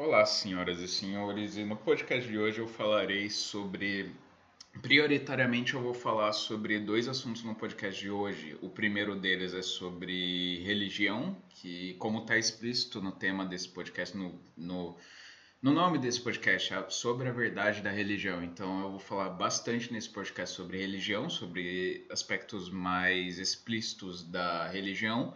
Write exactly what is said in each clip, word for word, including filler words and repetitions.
Olá, senhoras e senhores, e no podcast de hoje eu falarei sobre. Prioritariamente, eu vou falar sobre dois assuntos no podcast de hoje. O primeiro deles é sobre religião, que, como está explícito no tema desse podcast, no, no, no nome desse podcast, é sobre a verdade da religião. Então, eu vou falar bastante nesse podcast sobre religião, sobre aspectos mais explícitos da religião.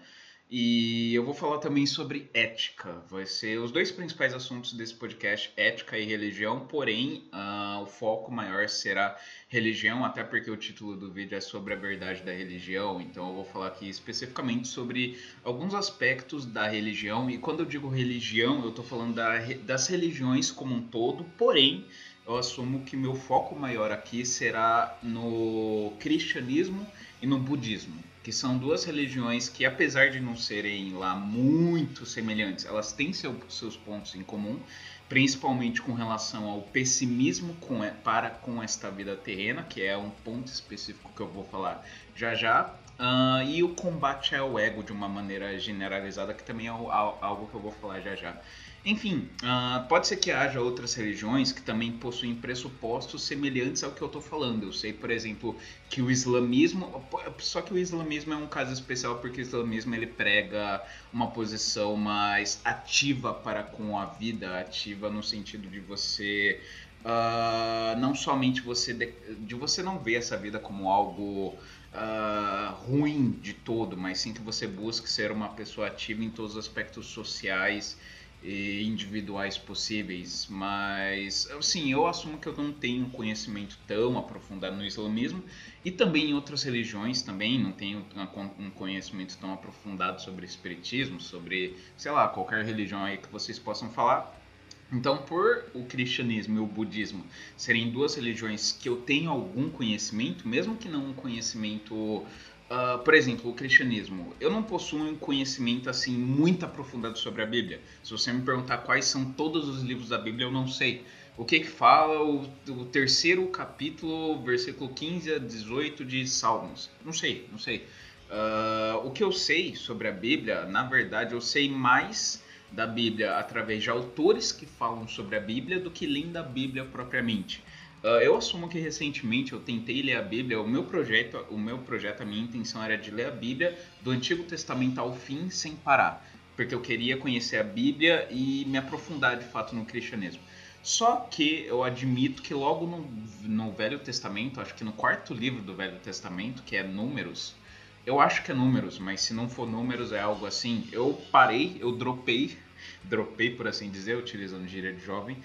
E eu vou falar também sobre ética. Vai ser os dois principais assuntos desse podcast, ética e religião, porém, uh, o foco maior será religião, até porque o título do vídeo é sobre a verdade da religião, então eu vou falar aqui especificamente sobre alguns aspectos da religião, e quando eu digo religião, eu estou falando da, das religiões como um todo, porém, eu assumo que meu foco maior aqui será no cristianismo e no budismo, que são duas religiões que, apesar de não serem lá muito semelhantes, elas têm seu, seus pontos em comum, principalmente com relação ao pessimismo com, para com esta vida terrena, que é um ponto específico que eu vou falar já já, uh, e o combate ao ego de uma maneira generalizada, que também é algo que eu vou falar já já. Enfim, uh, pode ser que haja outras religiões que também possuem pressupostos semelhantes ao que eu estou falando. Eu sei, por exemplo, que o islamismo, só que o islamismo é um caso especial porque o islamismo ele prega uma posição mais ativa para com a vida, ativa no sentido de você uh, não somente você de, de você não ver essa vida como algo uh, ruim de todo, mas sim que você busque ser uma pessoa ativa em todos os aspectos sociais e individuais possíveis, mas sim, eu assumo que eu não tenho um conhecimento tão aprofundado no islamismo e também em outras religiões também não tenho um conhecimento tão aprofundado sobre espiritismo, sobre, sei lá, qualquer religião aí que vocês possam falar. Então, por o cristianismo e o budismo serem duas religiões que eu tenho algum conhecimento, mesmo que não um conhecimento Uh, por exemplo, o cristianismo. Eu não possuo um conhecimento assim muito aprofundado sobre a Bíblia. Se você me perguntar quais são todos os livros da Bíblia, eu não sei. O que que fala o, o terceiro capítulo, versículo quinze a dezoito de Salmos? Não sei, não sei. Uh, o que eu sei sobre a Bíblia, na verdade, eu sei mais da Bíblia através de autores que falam sobre a Bíblia do que lendo a Bíblia propriamente. Uh, eu assumo que recentemente eu tentei ler a Bíblia, o meu projeto, o meu projeto, a minha intenção era de ler a Bíblia do Antigo Testamento ao fim sem parar, porque eu queria conhecer a Bíblia e me aprofundar de fato no cristianismo. Só que eu admito que logo no, no Velho Testamento, acho que no quarto livro do Velho Testamento, que é Números, eu acho que é Números, mas se não for Números é algo assim, eu parei, eu dropei, dropei por assim dizer, utilizando gíria de jovem,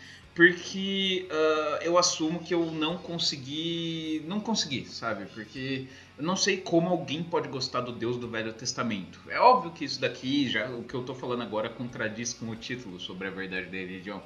porque uh, eu assumo que eu não consegui, não consegui, sabe? Porque eu não sei como alguém pode gostar do Deus do Velho Testamento. É óbvio que isso daqui, já o que eu tô falando agora contradiz com o título sobre a verdade da religião,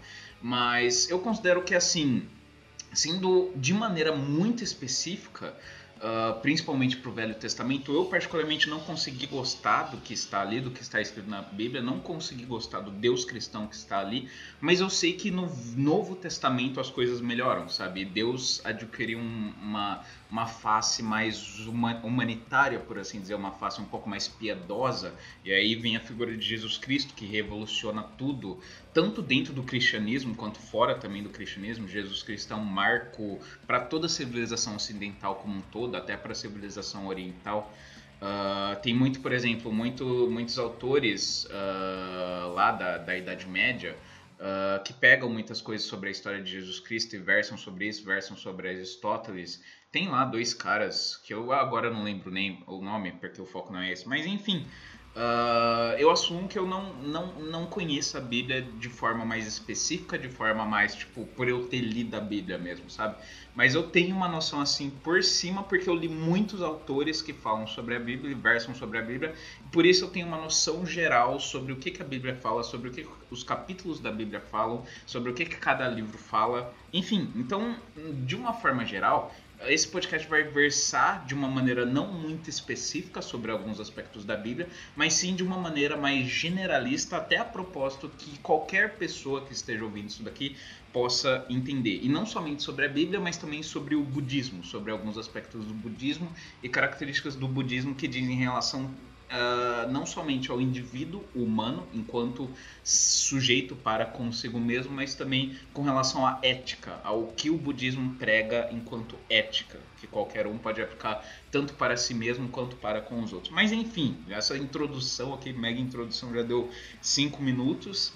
mas eu considero que assim, sendo de maneira muito específica, Uh, principalmente para o Velho Testamento, eu particularmente não consegui gostar do que está ali, do que está escrito na Bíblia, não consegui gostar do Deus cristão que está ali, mas eu sei que no Novo Testamento as coisas melhoram, sabe? Deus adquiriu um, uma, uma face mais humanitária, por assim dizer, uma face um pouco mais piedosa, e aí vem a figura de Jesus Cristo que revoluciona tudo, tanto dentro do cristianismo quanto fora também do cristianismo. Jesus Cristo é um marco para toda a civilização ocidental como um todo, até para a civilização oriental. Uh, tem muito, por exemplo, muito, muitos autores uh, lá da, da Idade Média uh, que pegam muitas coisas sobre a história de Jesus Cristo e versam sobre isso, versam sobre Aristóteles. Tem lá dois caras que eu agora não lembro nem o nome, porque o foco não é esse, mas enfim. Uh, eu assumo que eu não, não, não conheço a Bíblia de forma mais específica, de forma mais, tipo, por eu ter lido a Bíblia mesmo, sabe? Mas eu tenho uma noção, assim, por cima, porque eu li muitos autores que falam sobre a Bíblia e versam sobre a Bíblia, e por isso eu tenho uma noção geral sobre o que, que a Bíblia fala, sobre o que os capítulos da Bíblia falam, sobre o que, que cada livro fala, enfim. Então, de uma forma geral, esse podcast vai versar de uma maneira não muito específica sobre alguns aspectos da Bíblia, mas sim de uma maneira mais generalista, até a propósito que qualquer pessoa que esteja ouvindo isso daqui possa entender. E não somente sobre a Bíblia, mas também sobre o budismo, sobre alguns aspectos do budismo e características do budismo que dizem relação uh, não somente ao indivíduo humano enquanto sujeito para consigo mesmo, mas também com relação à ética, ao que o budismo prega enquanto ética, que qualquer um pode aplicar tanto para si mesmo quanto para com os outros. Mas enfim, essa introdução aqui, mega introdução, já deu cinco minutos.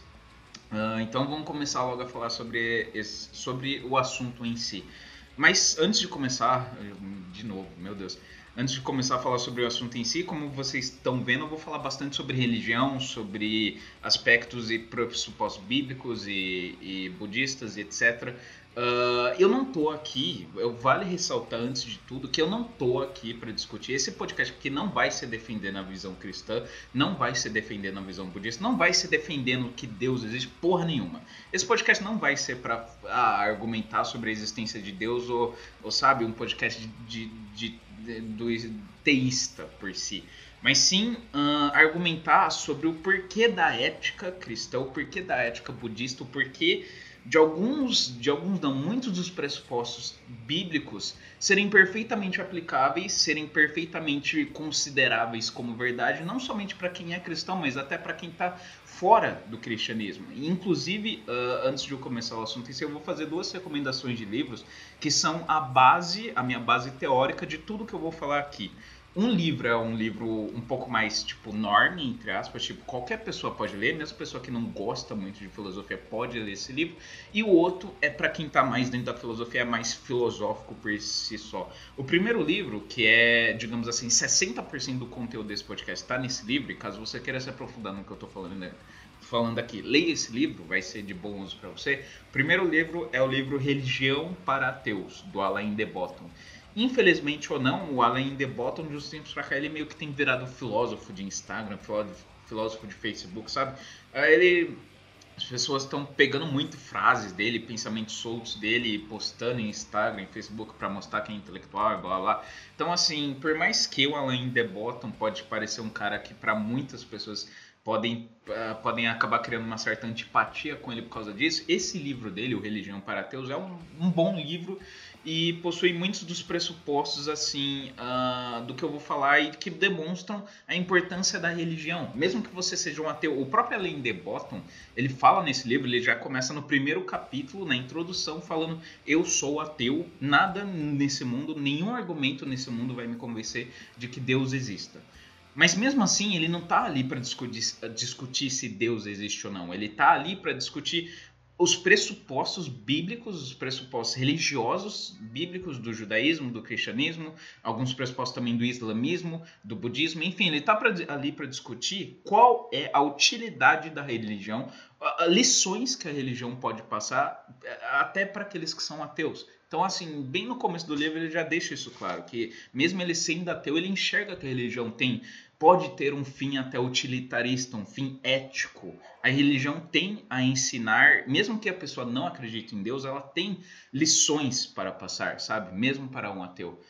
Uh, então vamos começar logo a falar sobre, esse, sobre o assunto em si. Mas antes de começar, de novo, meu Deus, antes de começar a falar sobre o assunto em si, como vocês estão vendo, eu vou falar bastante sobre religião, sobre aspectos e pressupostos bíblicos e, e budistas e etcétera. Uh, eu não tô aqui, eu vale ressaltar antes de tudo que eu não tô aqui para discutir esse podcast, porque não vai se defender na visão cristã, não vai se defender na visão budista, não vai se defendendo que Deus existe porra nenhuma. Esse podcast não vai ser para ah, argumentar sobre a existência de Deus ou, ou sabe, um podcast de, de, de, do teísta por si. Mas sim uh, argumentar sobre o porquê da ética cristã, o porquê da ética budista, o porquê de alguns, de alguns não, muitos dos pressupostos bíblicos serem perfeitamente aplicáveis, serem perfeitamente consideráveis como verdade, não somente para quem é cristão, mas até para quem está fora do cristianismo. E, inclusive, uh, antes de eu começar o assunto em si, eu vou fazer duas recomendações de livros que são a base, a minha base teórica de tudo que eu vou falar aqui. Um livro é um livro um pouco mais, tipo, norme, entre aspas, tipo, qualquer pessoa pode ler, mesmo pessoa que não gosta muito de filosofia pode ler esse livro. E o outro é para quem tá mais dentro da filosofia, é mais filosófico por si só. O primeiro livro, que é, digamos assim, sessenta por cento do conteúdo desse podcast tá nesse livro, e caso você queira se aprofundar no que eu tô falando, né? falando aqui, leia esse livro, vai ser de bom uso para você. O primeiro livro é o livro Religião para Ateus, do Alain de Botton. Infelizmente ou não, o Alain de Botton, de uns tempos pra cá, ele meio que tem virado filósofo de Instagram, filósofo de Facebook, sabe? Ele, as pessoas estão pegando muito frases dele, pensamentos soltos dele, postando em Instagram, em Facebook pra mostrar que é intelectual, blá blá. Então, assim, por mais que o Alain de Botton pode parecer um cara que pra muitas pessoas podem, uh, podem acabar criando uma certa antipatia com ele por causa disso, esse livro dele, o Religião para Ateus, é um, um bom livro e possui muitos dos pressupostos assim uh, do que eu vou falar e que demonstram a importância da religião, mesmo que você seja um ateu. O próprio Alain de Botton, ele fala nesse livro, ele já começa no primeiro capítulo, na introdução, falando: eu sou ateu, nada nesse mundo, nenhum argumento nesse mundo vai me convencer de que Deus exista. Mas mesmo assim, ele não está ali para discutir, discutir se Deus existe ou não, ele está ali para discutir os pressupostos bíblicos, os pressupostos religiosos bíblicos do judaísmo, do cristianismo, alguns pressupostos também do islamismo, do budismo, enfim, ele está ali para discutir qual é a utilidade da religião, lições que a religião pode passar até para aqueles que são ateus. Então, assim, bem no começo do livro ele já deixa isso claro, que mesmo ele sendo ateu, ele enxerga que a religião tem, pode ter um fim até utilitarista, um fim ético. A religião tem a ensinar, mesmo que a pessoa não acredite em Deus, ela tem lições para passar, sabe? Mesmo para um ateu.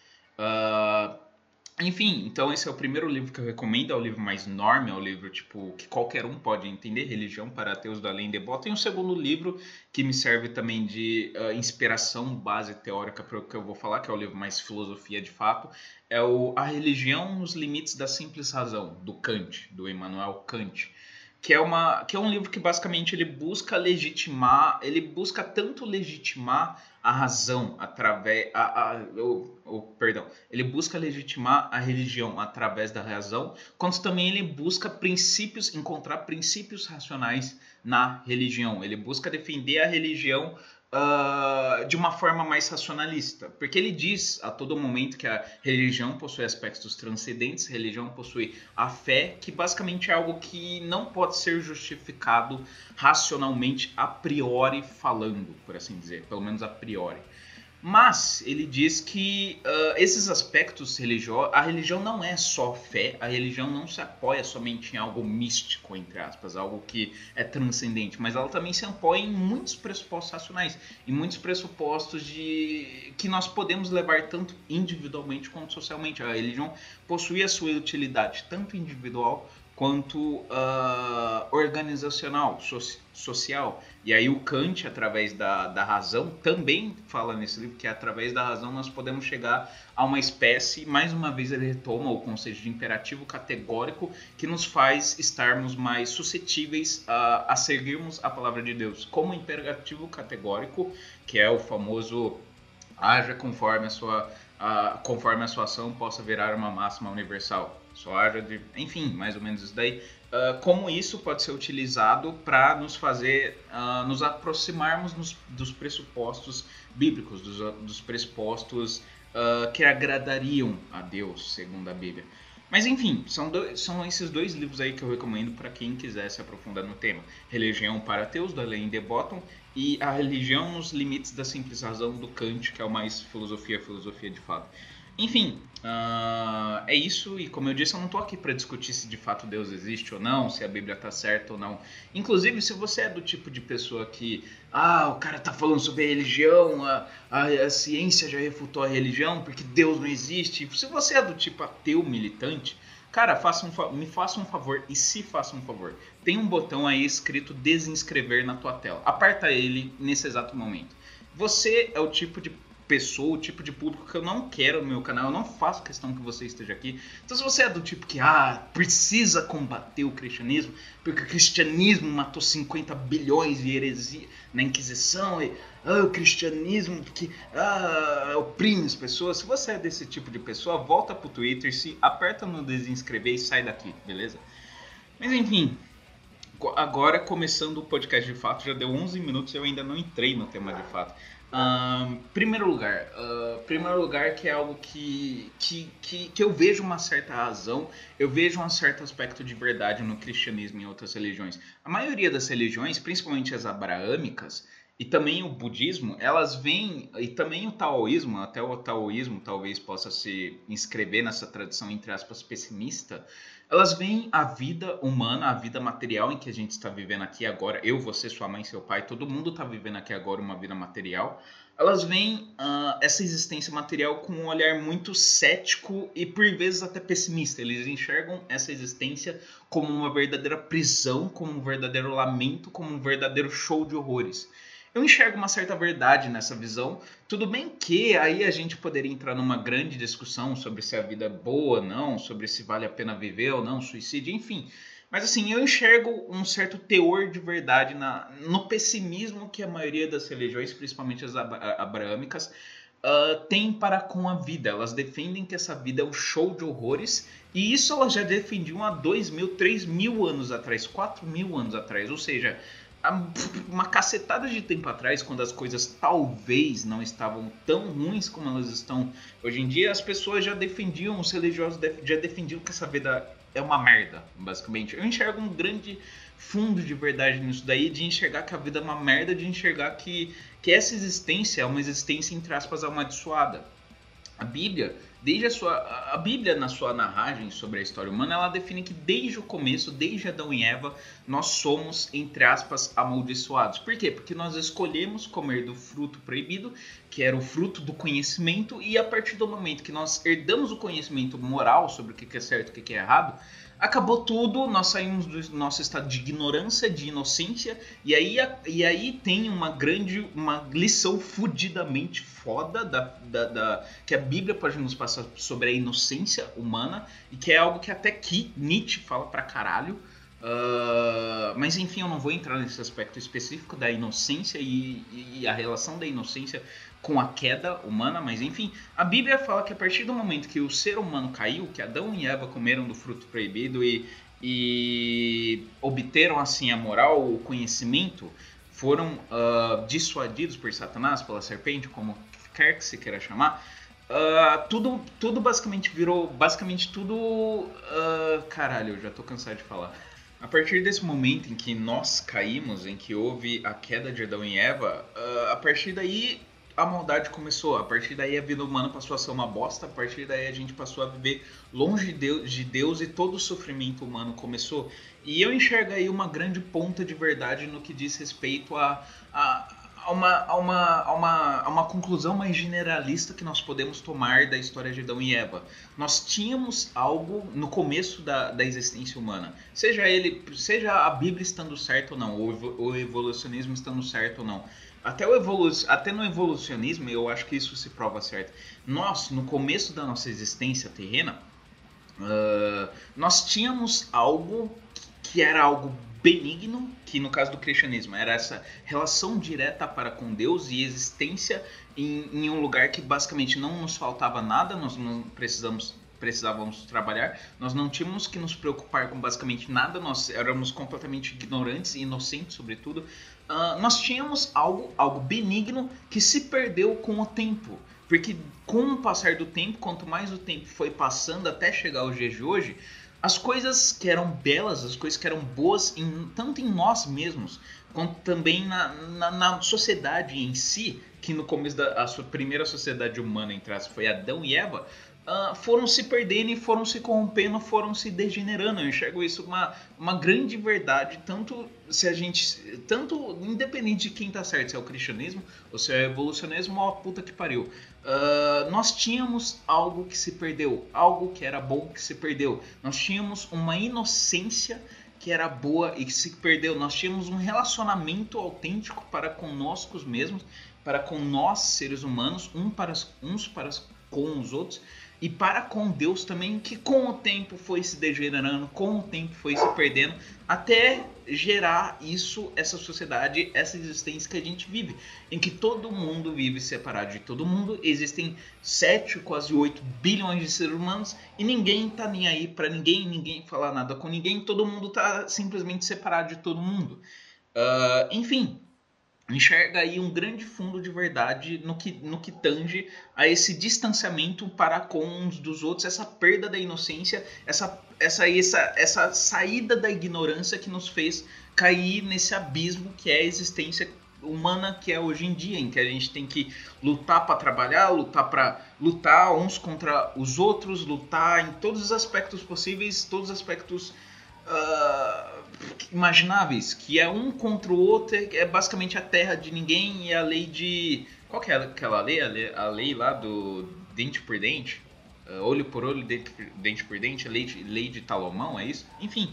Uh... Enfim, então esse é o primeiro livro que eu recomendo, é o livro mais norme, é o livro tipo que qualquer um pode entender, Religião para Ateus, do Alain de Botton. E um segundo livro que me serve também de uh, inspiração, base teórica para o que eu vou falar, que é o livro mais filosofia de fato, é o A Religião nos Limites da Simples Razão, do Kant, do Immanuel Kant. Que é, uma, que é um livro que basicamente ele busca legitimar, ele busca tanto legitimar a razão através, a, a, o, o, perdão, ele busca legitimar a religião através da razão, quanto também ele busca princípios, encontrar princípios racionais na religião. Ele busca defender a religião Uh, de uma forma mais racionalista, porque ele diz a todo momento que a religião possui aspectos transcendentes, a religião possui a fé, que basicamente é algo que não pode ser justificado racionalmente a priori falando, por assim dizer, pelo menos a priori. Mas ele diz que uh, esses aspectos religiosos, a religião não é só fé, a religião não se apoia somente em algo místico, entre aspas, algo que é transcendente, mas ela também se apoia em muitos pressupostos racionais, em muitos pressupostos de que nós podemos levar tanto individualmente quanto socialmente. A religião possui a sua utilidade, tanto individual quanto uh, organizacional, so social. E aí o Kant, através da, da razão, também fala nesse livro que através da razão nós podemos chegar a uma espécie, mais uma vez ele retoma o conceito de imperativo categórico, que nos faz estarmos mais suscetíveis a, a seguirmos a palavra de Deus. Como imperativo categórico, que é o famoso haja conforme a sua, a, conforme a sua ação possa virar uma máxima universal. Só haja de... Enfim, mais ou menos isso daí. Uh, como isso pode ser utilizado para nos fazer, uh, nos aproximarmos nos, dos pressupostos bíblicos, dos, dos pressupostos uh, que agradariam a Deus, segundo a Bíblia. Mas enfim, são, dois, são esses dois livros aí que eu recomendo para quem quiser se aprofundar no tema. Religião para Ateus, da Alain de Botton, e A Religião nos Limites da Simples Razão, do Kant, que é o mais filosofia, filosofia de fato. Enfim, uh, é isso, e como eu disse, eu não estou aqui para discutir se de fato Deus existe ou não, se a Bíblia está certa ou não. Inclusive, se você é do tipo de pessoa que, ah, o cara está falando sobre a religião, a, a, a ciência já refutou a religião porque Deus não existe. Se você é do tipo ateu militante, cara, faça um, me faça um favor e se faça um favor. Tem um botão aí escrito desinscrever na tua tela. Aperta ele nesse exato momento. Você é o tipo de pessoa, o tipo de público que eu não quero no meu canal, eu não faço questão que você esteja aqui. Então se você é do tipo que, ah, precisa combater o cristianismo, porque o cristianismo matou cinquenta bilhões de heresia na Inquisição, e ah, o cristianismo que ah, oprime as pessoas, se você é desse tipo de pessoa, volta pro Twitter, se aperta no desinscrever e sai daqui, beleza? Mas enfim, agora começando o podcast de fato, já deu onze minutos e eu ainda não entrei no tema de fato. Um, primeiro lugar, uh, primeiro lugar que é algo que, que, que, que eu vejo uma certa razão, eu vejo um certo aspecto de verdade no cristianismo e em outras religiões. A maioria das religiões, principalmente as abraâmicas e também o budismo, elas vêm, e também o taoísmo, até o taoísmo talvez possa se inscrever nessa tradição, entre aspas, pessimista, elas veem a vida humana, a vida material em que a gente está vivendo aqui agora, eu, você, sua mãe, seu pai, todo mundo está vivendo aqui agora uma vida material, elas veem uh, essa existência material com um olhar muito cético e por vezes até pessimista. Eles enxergam essa existência como uma verdadeira prisão, como um verdadeiro lamento, como um verdadeiro show de horrores. Eu enxergo uma certa verdade nessa visão, tudo bem que aí a gente poderia entrar numa grande discussão sobre se a vida é boa ou não, sobre se vale a pena viver ou não, suicídio, enfim. Mas assim, eu enxergo um certo teor de verdade na, no pessimismo que a maioria das religiões, principalmente as abraâmicas, uh, tem para com a vida. Elas defendem que essa vida é um show de horrores, e isso elas já defendiam há dois mil, três mil anos atrás, quatro mil anos atrás, ou seja, uma cacetada de tempo atrás, quando as coisas talvez não estavam tão ruins como elas estão hoje em dia, as pessoas já defendiam, os religiosos já defendiam que essa vida é uma merda, basicamente. Eu enxergo um grande fundo de verdade nisso daí, de enxergar que a vida é uma merda, de enxergar que, que essa existência é uma existência, entre aspas, amaldiçoada. A Bíblia, desde a sua, a Bíblia na sua narragem sobre a história humana, ela define que desde o começo, desde Adão e Eva, nós somos, entre aspas, amaldiçoados. Por quê? Porque nós escolhemos comer do fruto proibido, que era o fruto do conhecimento, e a partir do momento que nós herdamos o conhecimento moral sobre o que é certo e o que é errado, acabou tudo, nós saímos do nosso estado de ignorância, de inocência, e aí, e aí tem uma grande, uma lição fudidamente foda da, da, da, que a Bíblia pode nos passar sobre a inocência humana, e que é algo que até que Nietzsche fala pra caralho. Uh, mas enfim, eu não vou entrar nesse aspecto específico da inocência e, e a relação da inocência com a queda humana, mas enfim, a Bíblia fala que a partir do momento que o ser humano caiu, que Adão e Eva comeram do fruto proibido e, e obteram assim a moral, o conhecimento, foram uh, dissuadidos por Satanás, pela serpente, como quer que se queira chamar, uh, tudo, tudo basicamente virou, basicamente tudo, uh, caralho, eu já tô cansado de falar. A partir desse momento em que nós caímos, em que houve a queda de Adão e Eva, uh, a partir daí a maldade começou, a partir daí a vida humana passou a ser uma bosta, a partir daí a gente passou a viver longe de Deus, de Deus e todo o sofrimento humano começou. E eu enxergo aí uma grande ponta de verdade no que diz respeito a, a, há uma, há uma, há uma, há uma conclusão mais generalista que nós podemos tomar da história de Adão e Eva. Nós tínhamos algo no começo da, da existência humana, seja ele, seja a Bíblia estando certa ou não, ou o evolucionismo estando certo ou não. Até, o evolu até no evolucionismo eu acho que isso se prova certo. Nós, no começo da nossa existência terrena, uh, nós tínhamos algo que era algo benigno, que no caso do cristianismo era essa relação direta para com Deus e existência em, em um lugar que basicamente não nos faltava nada, nós não precisamos, precisávamos trabalhar, nós não tínhamos que nos preocupar com basicamente nada, nós éramos completamente ignorantes e inocentes sobretudo. Uh, nós tínhamos algo, algo benigno que se perdeu com o tempo, porque com o passar do tempo, quanto mais o tempo foi passando até chegar aos dias de hoje, as coisas que eram belas, as coisas que eram boas, em, tanto em nós mesmos, quanto também na, na, na sociedade em si, que no começo da a sua primeira sociedade humana, entre as foi Adão e Eva, uh, foram se perdendo e foram se corrompendo, foram se degenerando. Eu enxergo isso uma, uma grande verdade, tanto se a gente, tanto independente de quem tá certo, se é o cristianismo, ou se é o evolucionismo, ou a puta que pariu. Uh, nós tínhamos algo que se perdeu, algo que era bom que se perdeu. Nós tínhamos uma inocência que era boa e que se perdeu. Nós tínhamos um relacionamento autêntico para conosco mesmos, para com nós, seres humanos, um para, uns para com os outros, e para com Deus também, que com o tempo foi se degenerando, com o tempo foi se perdendo, até gerar isso, essa sociedade, essa existência que a gente vive, em que todo mundo vive separado de todo mundo, existem sete, quase oito bilhões de seres humanos, e ninguém tá nem aí para ninguém, ninguém fala nada com ninguém, todo mundo tá simplesmente separado de todo mundo. Uh, enfim... enxerga aí um grande fundo de verdade no que, no que tange a esse distanciamento para com uns dos outros, essa perda da inocência, essa, essa, essa, essa saída da ignorância que nos fez cair nesse abismo que é a existência humana que é hoje em dia, em que a gente tem que lutar para trabalhar, lutar para lutar uns contra os outros, lutar em todos os aspectos possíveis, todos os aspectos Uh, imagináveis, que é um contra o outro, é basicamente a terra de ninguém e a lei de... Qual que é aquela lei? A lei, a lei lá do dente por dente? Uh, olho por olho, dente, dente por dente, a lei de, lei de Salomão, é isso? Enfim,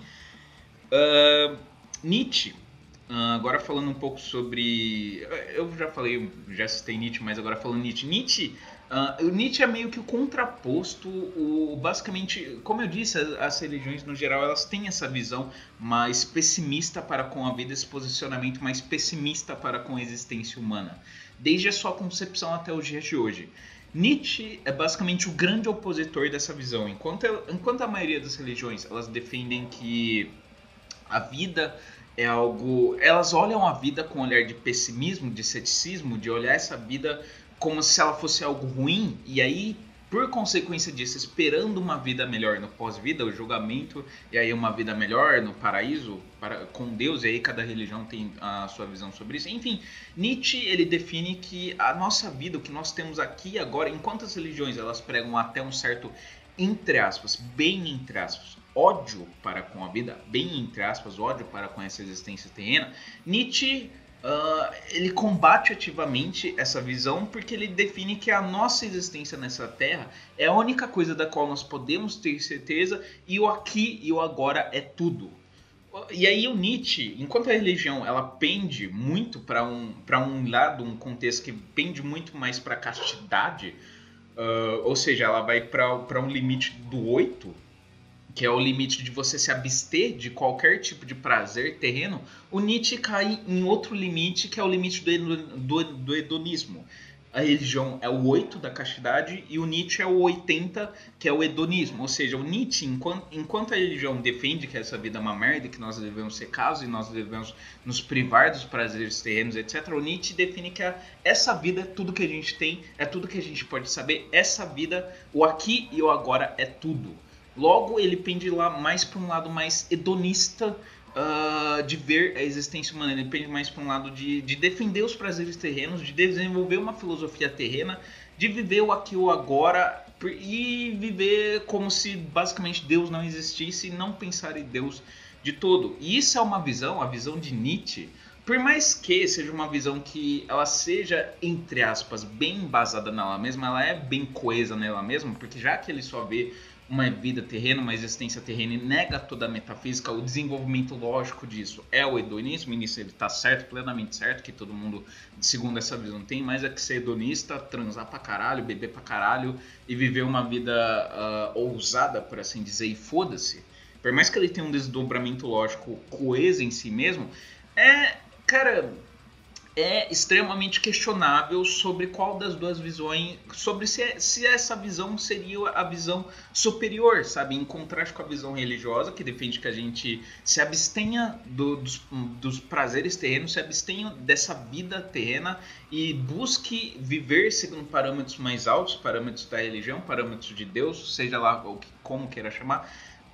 uh, Nietzsche, uh, agora falando um pouco sobre... Eu já falei, já citei Nietzsche, mas agora falando Nietzsche. Nietzsche... Uh, o Nietzsche é meio que o contraposto, o, basicamente, como eu disse, as, as religiões no geral elas têm essa visão mais pessimista para com a vida, esse posicionamento mais pessimista para com a existência humana, desde a sua concepção até os dias de hoje. Nietzsche é basicamente o grande opositor dessa visão, enquanto, enquanto a maioria das religiões elas defendem que a vida é algo, elas olham a vida com um olhar de pessimismo, de ceticismo, de olhar essa vida como se ela fosse algo ruim, e aí, por consequência disso, esperando uma vida melhor no pós-vida, o julgamento, e aí uma vida melhor no paraíso, para, com Deus, e aí cada religião tem a sua visão sobre isso. Enfim, Nietzsche, ele define que a nossa vida, o que nós temos aqui agora, enquanto as religiões, elas pregam até um certo, entre aspas, bem entre aspas, ódio para com a vida, bem entre aspas, ódio para com essa existência terrena, Nietzsche... Uh, ele combate ativamente essa visão porque ele define que a nossa existência nessa terra é a única coisa da qual nós podemos ter certeza e o aqui e o agora é tudo. E aí o Nietzsche, enquanto a religião ela pende muito para um, para um lado, um contexto que pende muito mais para a castidade, uh, ou seja, ela vai para um limite do oito, que é o limite de você se abster de qualquer tipo de prazer terreno, o Nietzsche cai em outro limite, que é o limite do, do, do hedonismo. A religião é o oito da castidade e o Nietzsche é o oitenta, que é o hedonismo. Ou seja, o Nietzsche, enquanto, enquanto a religião defende que essa vida é uma merda, que nós devemos ser casos e nós devemos nos privar dos prazeres terrenos, etcétera, o Nietzsche define que a, essa vida é tudo que a gente tem, é tudo que a gente pode saber, essa vida, o aqui e o agora é tudo. Logo, ele pende lá mais para um lado mais hedonista uh, de ver a existência humana. Ele pende mais para um lado de, de defender os prazeres terrenos, de desenvolver uma filosofia terrena, de viver o aqui e o agora e viver como se basicamente Deus não existisse e não pensar em Deus de todo. E isso é uma visão, a visão de Nietzsche, por mais que seja uma visão que ela seja, entre aspas, bem embasada nela mesma, ela é bem coesa nela mesma, porque já que ele só vê uma vida terrena, uma existência terrena e nega toda a metafísica, o desenvolvimento lógico disso é o hedonismo, e nisso ele está certo, plenamente certo, que todo mundo, segundo essa visão, tem, mas é que ser hedonista, transar pra caralho, beber pra caralho e viver uma vida uh, ousada, por assim dizer, e foda-se. Por mais que ele tenha um desdobramento lógico coeso em si mesmo, é, cara, é extremamente questionável sobre qual das duas visões, sobre se, se essa visão seria a visão superior, sabe? Em contraste com a visão religiosa, que defende que a gente se abstenha do, dos, dos prazeres terrenos, se abstenha dessa vida terrena e busque viver segundo parâmetros mais altos, parâmetros da religião, parâmetros de Deus, seja lá o que, como queira chamar.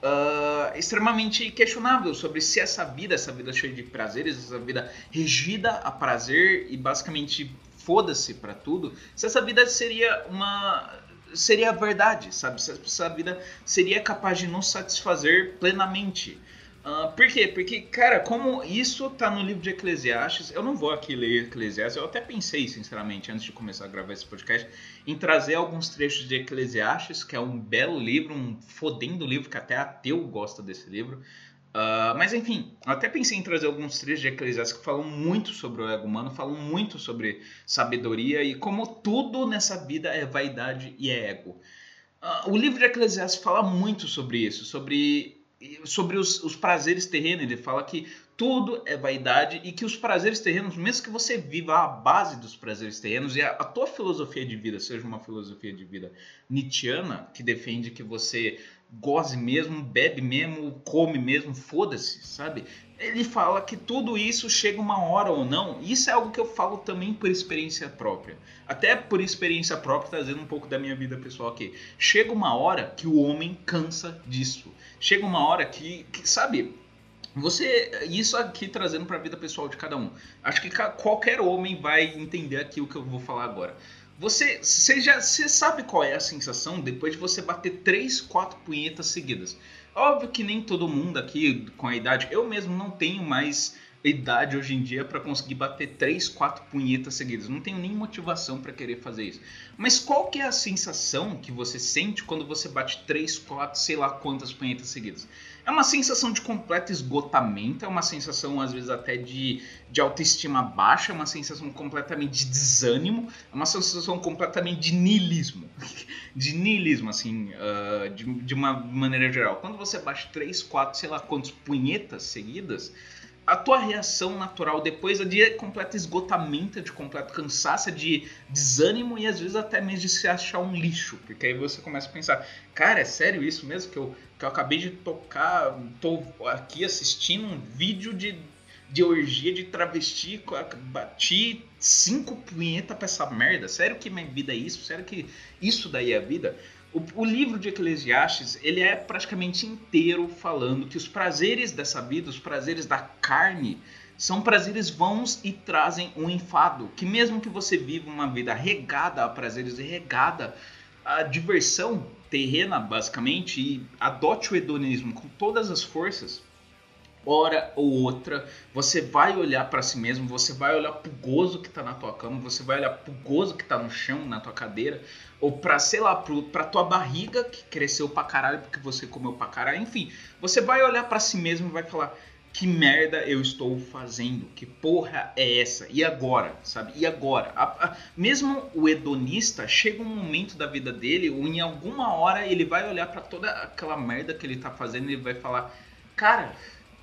Uh, extremamente questionável sobre se essa vida, essa vida cheia de prazeres, essa vida regida a prazer e basicamente foda-se pra tudo, se essa vida seria uma seria a verdade, sabe? Se essa vida seria capaz de nos satisfazer plenamente. Uh, por quê? Porque, cara, como isso tá no livro de Eclesiastes, eu não vou aqui ler Eclesiastes, eu até pensei, sinceramente, antes de começar a gravar esse podcast, em trazer alguns trechos de Eclesiastes, que é um belo livro, um fodendo livro, que até ateu gosta desse livro. Uh, mas, enfim, eu até pensei em trazer alguns trechos de Eclesiastes que falam muito sobre o ego humano, falam muito sobre sabedoria e como tudo nessa vida é vaidade e é ego. Uh, o livro de Eclesiastes fala muito sobre isso, sobre... sobre os, os prazeres terrenos. Ele fala que tudo é vaidade e que os prazeres terrenos, mesmo que você viva a base dos prazeres terrenos e a, a tua filosofia de vida seja uma filosofia de vida nietzschiana, que defende que você goze mesmo, bebe mesmo, come mesmo, foda-se, sabe? Ele fala que tudo isso chega uma hora ou não. Isso é algo que eu falo também por experiência própria. Até por experiência própria, trazendo um pouco da minha vida pessoal aqui. Chega uma hora que o homem cansa disso. Chega uma hora que, que sabe, você, isso aqui trazendo para a vida pessoal de cada um. Acho que qualquer homem vai entender aqui o que eu vou falar agora. Você, você já você sabe qual é a sensação depois de você bater três, quatro punhetas seguidas. Óbvio que nem todo mundo aqui com a idade, eu mesmo não tenho mais idade hoje em dia para conseguir bater três, quatro punhetas seguidas. Não tenho nem motivação para querer fazer isso. Mas qual que é a sensação que você sente quando você bate três, quatro, sei lá quantas punhetas seguidas? É uma sensação de completo esgotamento, é uma sensação às vezes até de, de autoestima baixa, é uma sensação completamente de desânimo, é uma sensação completamente de niilismo. De niilismo, assim, uh, de, de uma maneira geral. Quando você bate três, quatro, sei lá quantas punhetas seguidas, a tua reação natural depois é de completo esgotamento, de completo cansaço, de desânimo e às vezes até mesmo de se achar um lixo. Porque aí você começa a pensar, cara, é sério isso mesmo que eu, que eu acabei de tocar, tô aqui assistindo um vídeo de, de orgia de travesti, bati cinco punhetas pra essa merda? Sério que minha vida é isso? Sério que isso daí é a vida? O, o livro de Eclesiastes, ele é praticamente inteiro falando que os prazeres dessa vida, os prazeres da carne, são prazeres vãos e trazem um enfado. Que mesmo que você viva uma vida regada a prazeres e regada a diversão terrena, basicamente, e adote o hedonismo com todas as forças, hora ou outra, você vai olhar pra si mesmo, você vai olhar pro gozo que tá na tua cama, você vai olhar pro gozo que tá no chão, na tua cadeira, ou pra, sei lá, pro, pra tua barriga que cresceu pra caralho porque você comeu pra caralho, enfim, você vai olhar pra si mesmo e vai falar, que merda eu estou fazendo, que porra é essa, e agora, sabe, e agora? A, a, mesmo o hedonista, chega um momento da vida dele, ou em alguma hora ele vai olhar pra toda aquela merda que ele tá fazendo e ele vai falar, cara...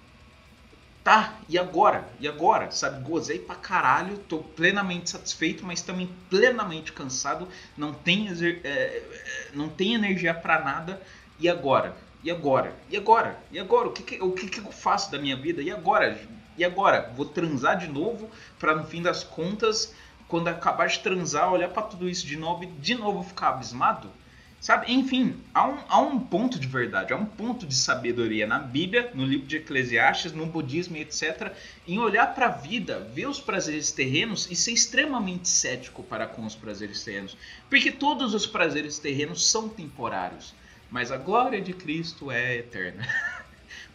Tá, e agora? E agora? Sabe, gozei pra caralho, tô plenamente satisfeito, mas também plenamente cansado, não tenho, é, não tenho energia pra nada, e agora? E agora? E agora? E agora? O que, que, o que, que eu faço da minha vida? E agora? E agora? Vou transar de novo pra no fim das contas, quando acabar de transar, olhar pra tudo isso de novo e de novo ficar abismado? Sabe, enfim, há um, há um ponto de verdade, há um ponto de sabedoria na Bíblia, no livro de Eclesiastes, no budismo e etcétera, em olhar para a vida, ver os prazeres terrenos e ser extremamente cético para com os prazeres terrenos. Porque todos os prazeres terrenos são temporários, mas a glória de Cristo é eterna.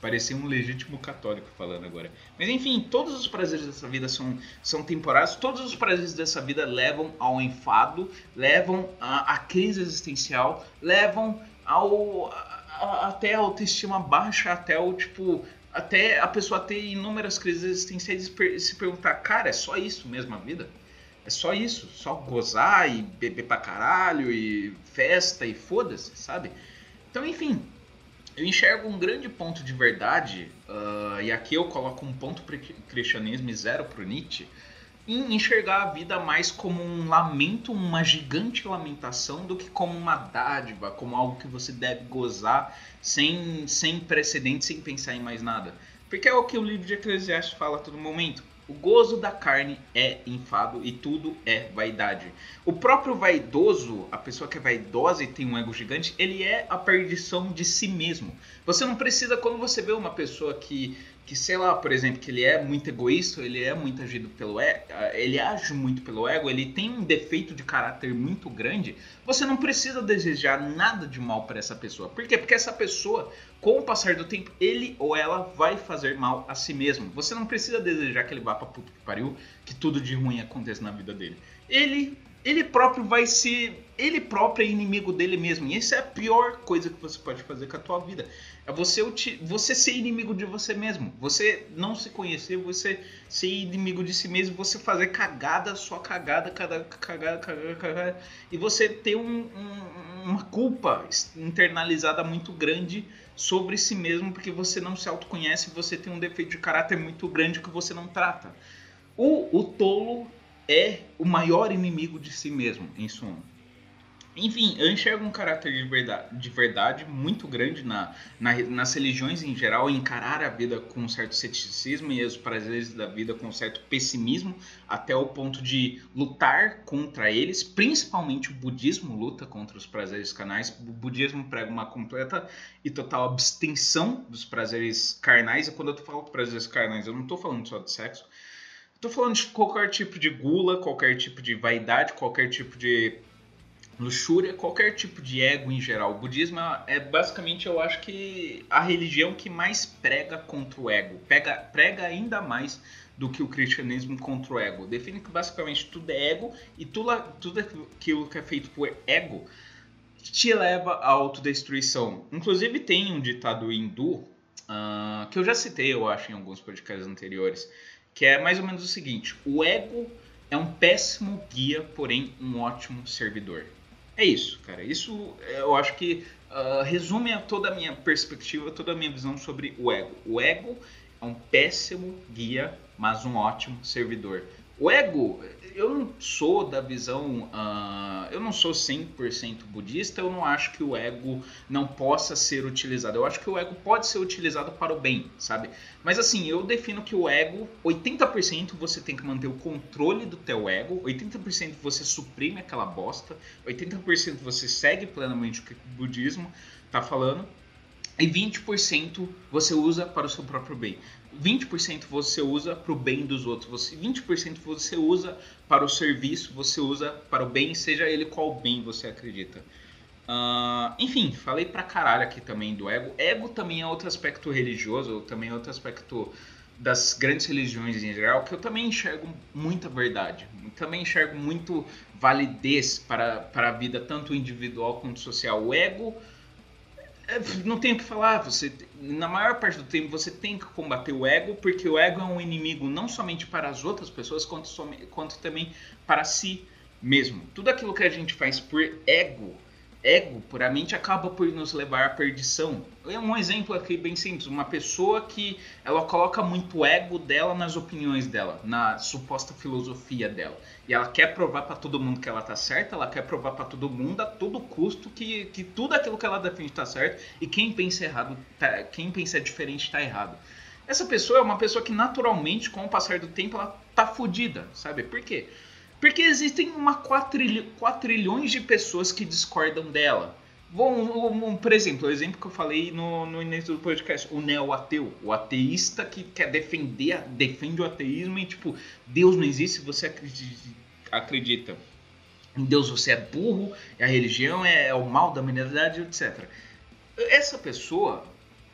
parecia um legítimo católico falando agora. Mas enfim, todos os prazeres dessa vida são, são temporários, todos os prazeres dessa vida levam ao enfado, levam à crise existencial, levam ao, a, a, até a autoestima baixa, até o tipo... Até a pessoa ter inúmeras crises existenciais e se perguntar, cara, é só isso mesmo a vida? É só isso? Só gozar e beber pra caralho e festa e foda-se, sabe? Então, enfim, eu enxergo um grande ponto de verdade, uh, e aqui eu coloco um ponto pro cristianismo e zero pro Nietzsche, em enxergar a vida mais como um lamento, uma gigante lamentação, do que como uma dádiva, como algo que você deve gozar sem, sem precedente, sem pensar em mais nada. Porque é o que o livro de Eclesiastes fala a todo momento. O gozo da carne é enfado e tudo é vaidade. O próprio vaidoso, a pessoa que é vaidosa e tem um ego gigante, ele é a perdição de si mesmo. Você não precisa, quando você vê uma pessoa que, que sei lá, por exemplo, que ele é muito egoísta, ele é muito agido pelo ego, ele age muito pelo ego, ele tem um defeito de caráter muito grande, você não precisa desejar nada de mal para essa pessoa. Por quê? Porque essa pessoa, com o passar do tempo, ele ou ela vai fazer mal a si mesmo. Você não precisa desejar que ele vá pra puta que pariu, que tudo de ruim aconteça na vida dele. Ele, ele próprio vai ser... Ele próprio é inimigo dele mesmo. E essa é a pior coisa que você pode fazer com a tua vida. É você, você ser inimigo de você mesmo. Você não se conhecer, você ser inimigo de si mesmo. Você fazer cagada, só cagada, cagada, cagada, cagada, cagada. E você ter um, um, uma culpa internalizada muito grande sobre si mesmo, porque você não se autoconhece, você tem um defeito de caráter muito grande que você não trata. O, o tolo é o maior inimigo de si mesmo, em suma. Enfim, eu enxergo um caráter de verdade, de verdade muito grande na, na, nas religiões em geral, encarar a vida com um certo ceticismo e os prazeres da vida com um certo pessimismo, até o ponto de lutar contra eles. Principalmente o budismo luta contra os prazeres carnais. O budismo prega uma completa e total abstenção dos prazeres carnais. E quando eu falo prazeres carnais, eu não estou falando só de sexo. Estou falando de qualquer tipo de gula, qualquer tipo de vaidade, qualquer tipo de luxúria, qualquer tipo de ego em geral. O budismo é basicamente, eu acho que a religião que mais prega contra o ego. Prega, prega ainda mais do que o cristianismo contra o ego. Define que basicamente tudo é ego e tudo, tudo aquilo que é feito por ego te leva à autodestruição. Inclusive tem um ditado hindu, uh, que eu já citei, eu acho, em alguns podcasts anteriores, que é mais ou menos o seguinte: o ego é um péssimo guia, porém um ótimo servidor. É isso, cara. Isso eu acho que uh, resume toda a minha perspectiva, toda a minha visão sobre o ego. O ego é um péssimo guia, mas um ótimo servidor. O ego, eu não sou da visão, uh, eu não sou cem por cento budista, eu não acho que o ego não possa ser utilizado. Eu acho que o ego pode ser utilizado para o bem, sabe? Mas assim, eu defino que o ego, oitenta por cento você tem que manter o controle do teu ego, oitenta por cento você suprime aquela bosta, oitenta por cento você segue plenamente o que o budismo tá falando, e vinte por cento você usa para o seu próprio bem. vinte por cento você usa para o bem dos outros. Você, vinte por cento você usa para o serviço, você usa para o bem, seja ele qual bem você acredita. Uh, enfim, falei pra caralho aqui também do ego. Ego também é outro aspecto religioso, também é outro aspecto das grandes religiões em geral, que eu também enxergo muita verdade. Também enxergo muito validez para, para a vida, tanto individual quanto social. O ego... não tenho o que falar, você, na maior parte do tempo você tem que combater o ego, porque o ego é um inimigo não somente para as outras pessoas, quanto, somente, quanto também para si mesmo. Tudo aquilo que a gente faz por ego, ego puramente, acaba por nos levar à perdição. Um exemplo aqui bem simples, uma pessoa que ela coloca muito o ego dela nas opiniões dela, na suposta filosofia dela. E ela quer provar para todo mundo que ela tá certa, ela quer provar para todo mundo a todo custo que, que tudo aquilo que ela defende tá certo, e quem pensa errado, tá, quem pensa diferente tá errado. Essa pessoa é uma pessoa que naturalmente, com o passar do tempo, ela tá fodida, sabe? Por quê? Porque existem uma quatrilhões de pessoas que discordam dela. Bom, por exemplo, o exemplo que eu falei no, no início do podcast, o neo-ateu, o ateísta que quer defender, defende o ateísmo e tipo, Deus não existe, você acredita, acredita em Deus, você é burro, a religião é, é o mal da humanidade, etcétera. Essa pessoa,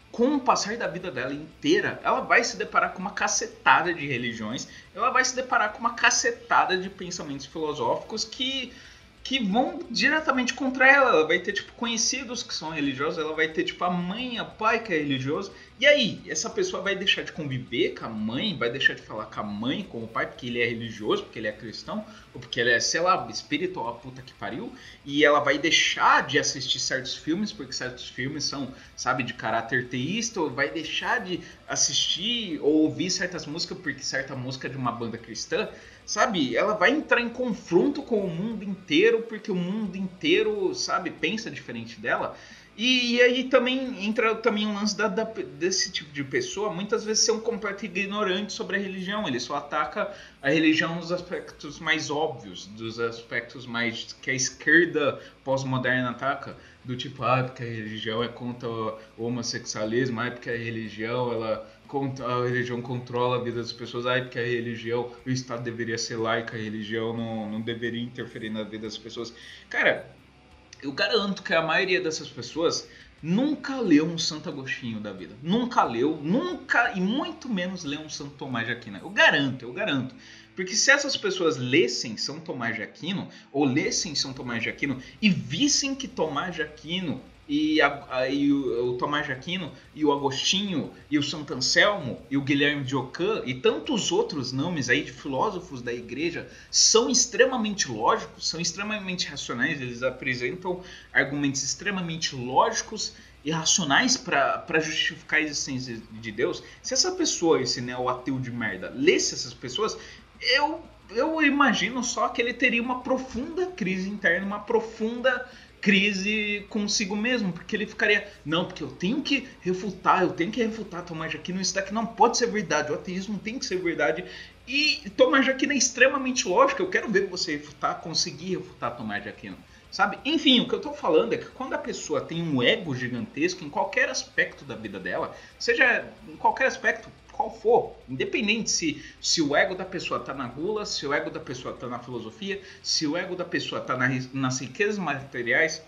com o passar da vida dela inteira, ela vai se deparar com uma cacetada de religiões, ela vai se deparar com uma cacetada de pensamentos filosóficos que, que vão diretamente contra ela. Ela vai ter, tipo, conhecidos que são religiosos, ela vai ter, tipo, a mãe, o pai que é religioso. E aí, essa pessoa vai deixar de conviver com a mãe, vai deixar de falar com a mãe, com o pai, porque ele é religioso, porque ele é cristão, ou porque ele é, sei lá, espiritual, a puta que pariu. E ela vai deixar de assistir certos filmes, porque certos filmes são, sabe, de caráter teísta, ou vai deixar de assistir ou ouvir certas músicas, porque certa música é de uma banda cristã. Sabe, ela vai entrar em confronto com o mundo inteiro, porque o mundo inteiro, sabe, pensa diferente dela. E, e aí também entra também um lance da, da, desse tipo de pessoa, muitas vezes ser um completo ignorante sobre a religião. Ele só ataca a religião nos aspectos mais óbvios, dos aspectos mais que a esquerda pós-moderna ataca. Do tipo, ah, porque a religião é contra o homossexualismo, ah, porque a religião, ela... a religião controla a vida das pessoas, ai, porque a religião, o Estado deveria ser laico, a religião não, não deveria interferir na vida das pessoas. Cara, eu garanto que a maioria dessas pessoas nunca leu um Santo Agostinho da vida. Nunca leu, nunca, e muito menos leu um Santo Tomás de Aquino. Eu garanto, eu garanto. Porque se essas pessoas lessem São Tomás de Aquino, ou lessem São Tomás de Aquino, e vissem que Tomás de Aquino e, a, a, e o, o Tomás de Aquino, e o Agostinho, e o Santo Anselmo, e o Guilherme de Ockham, e tantos outros nomes aí de filósofos da igreja, são extremamente lógicos, são extremamente racionais, eles apresentam argumentos extremamente lógicos e racionais para justificar a existência de Deus. Se essa pessoa, esse neo-ateu de merda, lesse essas pessoas, eu, eu imagino só que ele teria uma profunda crise interna, uma profunda crise consigo mesmo, porque ele ficaria, não, porque eu tenho que refutar, eu tenho que refutar Tomás de Aquino, isso daqui não pode ser verdade, o ateísmo tem que ser verdade, e Tomás de Aquino é extremamente lógico, eu quero ver você refutar, conseguir refutar Tomás de Aquino, sabe? Enfim, o que eu tô falando é que quando a pessoa tem um ego gigantesco em qualquer aspecto da vida dela, seja em qualquer aspecto, qual for, independente se, se o ego da pessoa está na gula, se o ego da pessoa está na filosofia, se o ego da pessoa está na, nas riquezas materiais,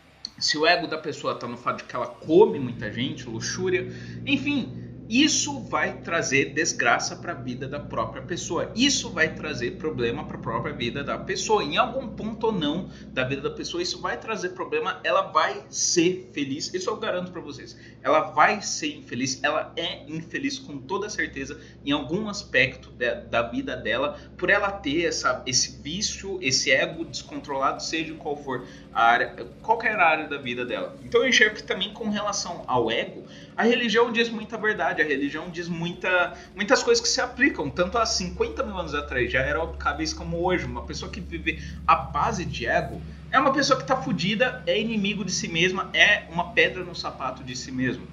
se o ego da pessoa está no fato de que ela come muita gente, luxúria, enfim, isso vai trazer desgraça para a vida da própria pessoa. Isso vai trazer problema para a própria vida da pessoa. Em algum ponto ou não da vida da pessoa, isso vai trazer problema. Ela vai ser feliz. Isso eu garanto para vocês. Ela vai ser infeliz. Ela é infeliz com toda certeza em algum aspecto da, da vida dela, por ela ter essa, esse vício, esse ego descontrolado, seja em qual for a área, qualquer área da vida dela. Então eu enxergo que também com relação ao ego, a religião diz muita verdade. A religião diz muita, muitas coisas que se aplicam, tanto há cinquenta mil anos atrás já eram aplicáveis como hoje. Uma pessoa que vive à base de ego é uma pessoa que tá fodida, é inimigo de si mesma, é uma pedra no sapato de si mesmo.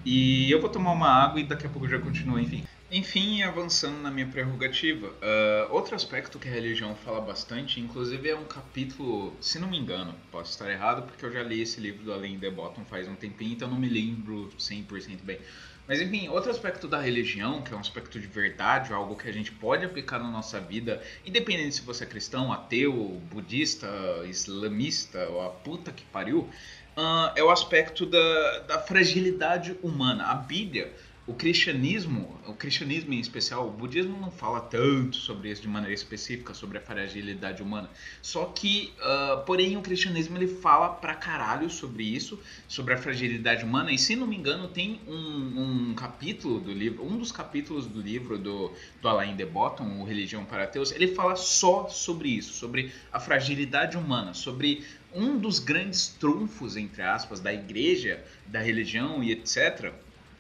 E eu vou tomar uma água e daqui a pouco eu já continuo, enfim. Enfim, avançando na minha prerrogativa, uh, outro aspecto que a religião fala bastante, inclusive é um capítulo, se não me engano, posso estar errado porque eu já li esse livro do Alain de Botton faz um tempinho, então não me lembro cem por cento bem. Mas enfim, outro aspecto da religião, que é um aspecto de verdade, algo que a gente pode aplicar na nossa vida, independente se você é cristão, ateu, budista, islamista, ou a puta que pariu, uh, é o aspecto da, da fragilidade humana. A Bíblia, o cristianismo, o cristianismo em especial, o budismo não fala tanto sobre isso de maneira específica, sobre a fragilidade humana. Só que, uh, porém, o cristianismo ele fala pra caralho sobre isso, sobre a fragilidade humana. E se não me engano, tem um, um capítulo do livro, um dos capítulos do livro do, do Alain de Botton, o Religião para Ateus, ele fala só sobre isso, sobre a fragilidade humana, sobre um dos grandes trunfos, entre aspas, da igreja, da religião e etcétera,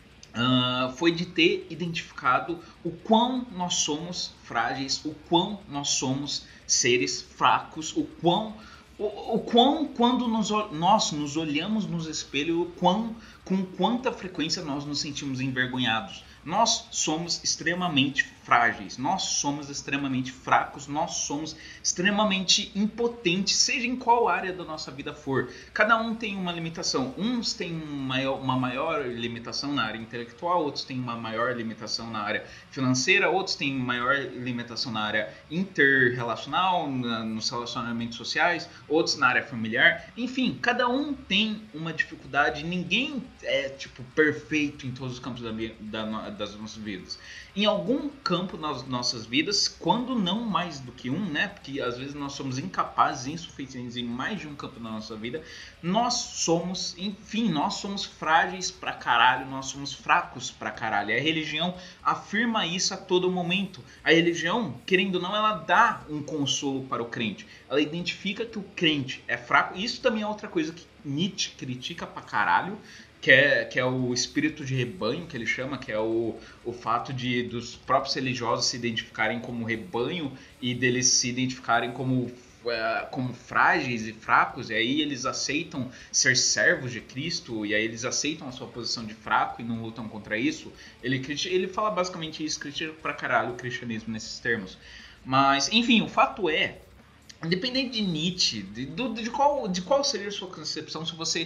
Uh, foi de ter identificado o quão nós somos frágeis, o quão nós somos seres fracos, o quão, o, o quão quando nos, nós nos olhamos no espelho, o quão, com quanta frequência nós nos sentimos envergonhados. Nós somos extremamente frágeis, nós somos extremamente fracos, nós somos extremamente impotentes, seja em qual área da nossa vida for. Cada um tem uma limitação. Uns têm uma maior limitação na área intelectual, outros têm uma maior limitação na área financeira, outros têm maior limitação na área interrelacional, na, nos relacionamentos sociais, outros na área familiar. Enfim, cada um tem uma dificuldade, ninguém é tipo perfeito em todos os campos da, da, das nossas vidas. Em algum campo nas nossas vidas, quando não mais do que um, né? Porque às vezes nós somos incapazes, insuficientes em mais de um campo da nossa vida, nós somos, enfim, nós somos frágeis pra caralho, nós somos fracos pra caralho. A religião afirma isso a todo momento. A religião, querendo ou não, ela dá um consolo para o crente. Ela identifica que o crente é fraco. Isso também é outra coisa que Nietzsche critica pra caralho, que é, que é o espírito de rebanho, que ele chama, que é o, o fato de dos próprios religiosos se identificarem como rebanho e deles se identificarem como, é, como frágeis e fracos, e aí eles aceitam ser servos de Cristo, e aí eles aceitam a sua posição de fraco e não lutam contra isso. Ele, critica, ele fala basicamente isso, critica pra caralho o cristianismo nesses termos. Mas, enfim, o fato é, independente de Nietzsche, de, de, de, qual, de qual seria a sua concepção, se você,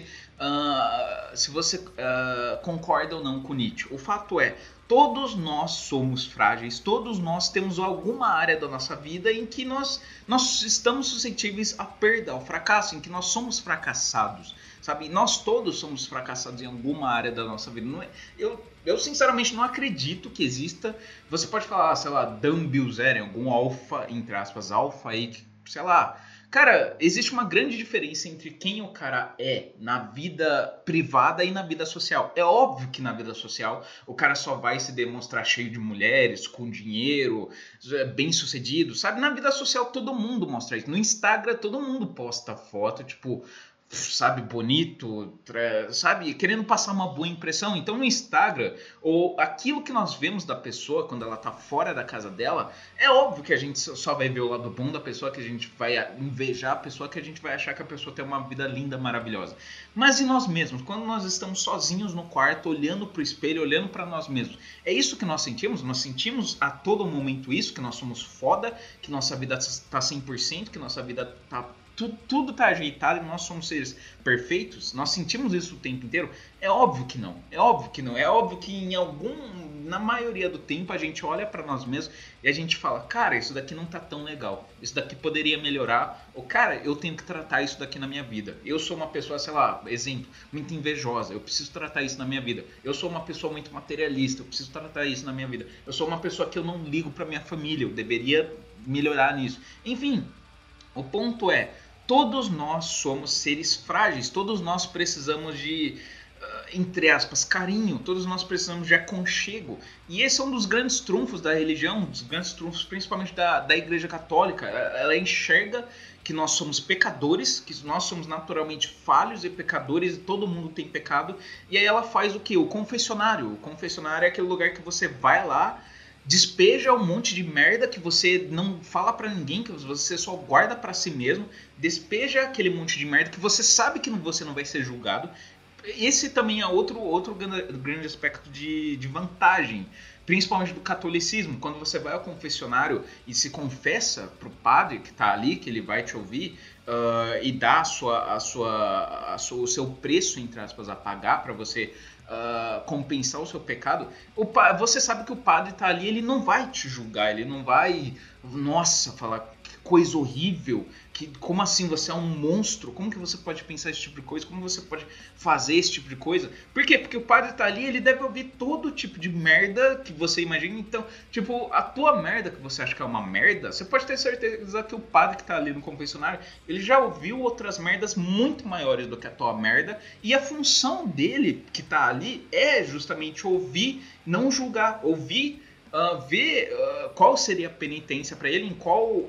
uh, se você uh, concorda ou não com Nietzsche, o fato é, todos nós somos frágeis, todos nós temos alguma área da nossa vida em que nós, nós estamos suscetíveis à perda, ao fracasso, em que nós somos fracassados, sabe? Nós todos somos fracassados em alguma área da nossa vida. Não é, eu, eu sinceramente não acredito que exista, você pode falar, sei lá, Dan Bilzerian, algum alfa, entre aspas, alfa aí, que sei lá, cara, existe uma grande diferença entre quem o cara é na vida privada e na vida social. É óbvio que na vida social o cara só vai se demonstrar cheio de mulheres, com dinheiro, bem sucedido, sabe? Na vida social todo mundo mostra isso. No Instagram todo mundo posta foto, tipo, sabe, bonito, sabe, querendo passar uma boa impressão. Então no Instagram, ou aquilo que nós vemos da pessoa quando ela tá fora da casa dela, é óbvio que a gente só vai ver o lado bom da pessoa, que a gente vai invejar a pessoa, que a gente vai achar que a pessoa tem uma vida linda, maravilhosa. Mas e nós mesmos? Quando nós estamos sozinhos no quarto, olhando pro espelho, olhando para nós mesmos, é isso que nós sentimos? Nós sentimos a todo momento isso, que nós somos foda, que nossa vida tá cem por cento, que nossa vida tá Tudo, tudo tá ajeitado e nós somos seres perfeitos? Nós sentimos isso o tempo inteiro? É óbvio que não. É óbvio que não. É óbvio que em algum, na maioria do tempo a gente olha para nós mesmos e a gente fala, cara, isso daqui não tá tão legal. Isso daqui poderia melhorar. Ou, cara, eu tenho que tratar isso daqui na minha vida. Eu sou uma pessoa, sei lá, exemplo, muito invejosa. Eu preciso tratar isso na minha vida. Eu sou uma pessoa muito materialista. Eu preciso tratar isso na minha vida. Eu sou uma pessoa que eu não ligo para minha família. Eu deveria melhorar nisso. Enfim, o ponto é, todos nós somos seres frágeis, todos nós precisamos de, uh, entre aspas, carinho, todos nós precisamos de aconchego. E esse é um dos grandes trunfos da religião, um dos grandes trunfos principalmente da, da Igreja Católica. Ela enxerga que nós somos pecadores, que nós somos naturalmente falhos e pecadores, e todo mundo tem pecado. E aí ela faz o quê? O confessionário. O confessionário é aquele lugar que você vai lá, despeja um monte de merda que você não fala pra ninguém, que você só guarda pra si mesmo, despeja aquele monte de merda que você sabe que você não vai ser julgado. Esse também é outro, outro grande aspecto de, de vantagem, principalmente do catolicismo. Quando você vai ao confessionário e se confessa pro padre que tá ali, que ele vai te ouvir, uh, e dá a sua, a sua, a sua, o seu preço, entre aspas, a pagar pra você Uh, compensar o seu pecado, o pa- você sabe que o padre tá ali, ele não vai te julgar, ele não vai, nossa, falar que coisa horrível, que, como assim você é um monstro, como que você pode pensar esse tipo de coisa, como você pode fazer esse tipo de coisa. Por quê? Porque o padre tá ali, ele deve ouvir todo tipo de merda que você imagina. Então, tipo, a tua merda que você acha que é uma merda, você pode ter certeza que o padre que tá ali no confessionário, ele já ouviu outras merdas muito maiores do que a tua merda, e a função dele que tá ali é justamente ouvir, não julgar, ouvir, uh, ver uh, qual seria a penitência para ele, em qual uh,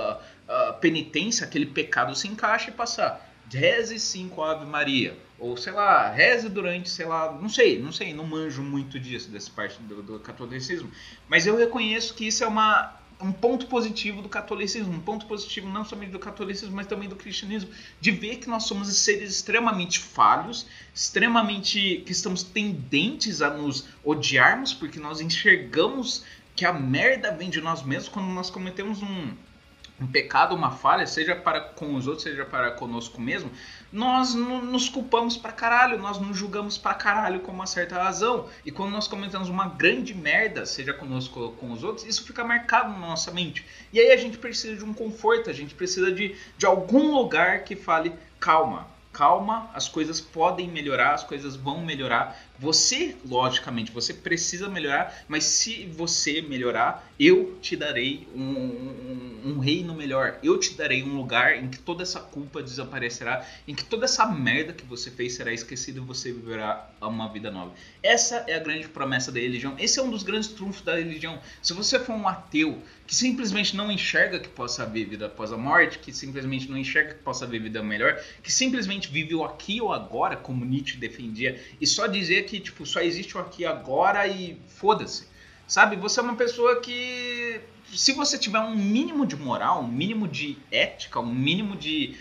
uh, penitência aquele pecado se encaixa e passar. Reze cinco Ave Maria, ou sei lá, reze durante, sei lá, não sei, não sei, não manjo muito disso, dessa parte do, do catolicismo, mas eu reconheço que isso é uma... um ponto positivo do catolicismo, um ponto positivo não somente do catolicismo, mas também do cristianismo, de ver que nós somos seres extremamente falhos, extremamente, que estamos tendentes a nos odiarmos, porque nós enxergamos que a merda vem de nós mesmos quando nós cometemos um, um pecado, uma falha, seja para com os outros, seja para conosco mesmo, nós nos culpamos pra caralho, nós nos julgamos pra caralho com uma certa razão. E quando nós cometemos uma grande merda, seja conosco ou com os outros, isso fica marcado na nossa mente. E aí a gente precisa de um conforto, a gente precisa de, de algum lugar que fale, calma, calma, as coisas podem melhorar, as coisas vão melhorar. Você, logicamente, você precisa melhorar, mas se você melhorar, eu te darei um, um, um reino melhor. Eu te darei um lugar em que toda essa culpa desaparecerá, em que toda essa merda que você fez será esquecida e você viverá uma vida nova. Essa é a grande promessa da religião. Esse é um dos grandes trunfos da religião. Se você for um ateu que simplesmente não enxerga que possa haver vida após a morte, que simplesmente não enxerga que possa haver vida melhor, que simplesmente vive o aqui ou agora, como Nietzsche defendia, e só dizer que tipo, só existe o aqui e agora e foda-se. Sabe? Você é uma pessoa que, se você tiver um mínimo de moral, um mínimo de ética, um mínimo de,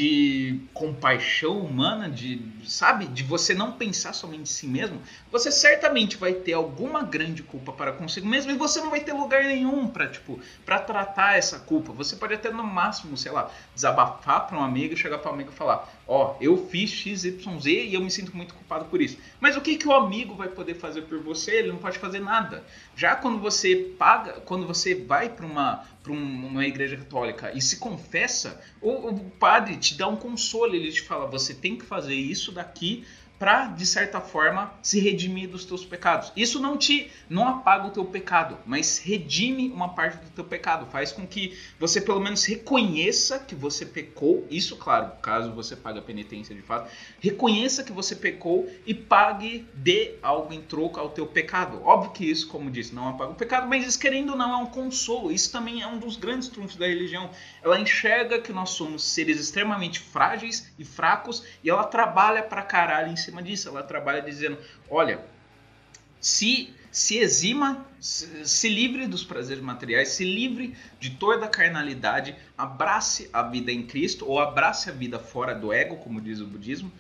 de compaixão humana, de, sabe? De você não pensar somente em si mesmo, você certamente vai ter alguma grande culpa para consigo mesmo e você não vai ter lugar nenhum para tipo, para tratar essa culpa. Você pode até no máximo, sei lá, desabafar para um amigo e chegar para um amigo e falar: ó, oh, eu fiz X Y Z e eu me sinto muito culpado por isso. Mas o que, que o amigo vai poder fazer por você? Ele não pode fazer nada. Já quando você paga, quando você vai para uma, para uma igreja católica e se confessa, o, o padre te dá um consolo, ele te fala: você tem que fazer isso daqui para, de certa forma, se redimir dos teus pecados. Isso não te não apaga o teu pecado, mas redime uma parte do teu pecado. Faz com que você pelo menos reconheça que você pecou. Isso, claro, caso você pague a penitência de fato. Reconheça que você pecou e pague, dê algo em troca ao teu pecado. Óbvio que isso, como disse, não apaga o pecado, mas isso, querendo ou não, é um consolo. Isso também é um dos grandes trunfos da religião. Ela enxerga que nós somos seres extremamente frágeis e fracos e ela trabalha pra caralho em cima disso. Ela trabalha dizendo: olha, se, se exima, se, se livre dos prazeres materiais, se livre de toda a carnalidade, abrace a vida em Cristo, ou abrace a vida fora do ego, como diz o budismo,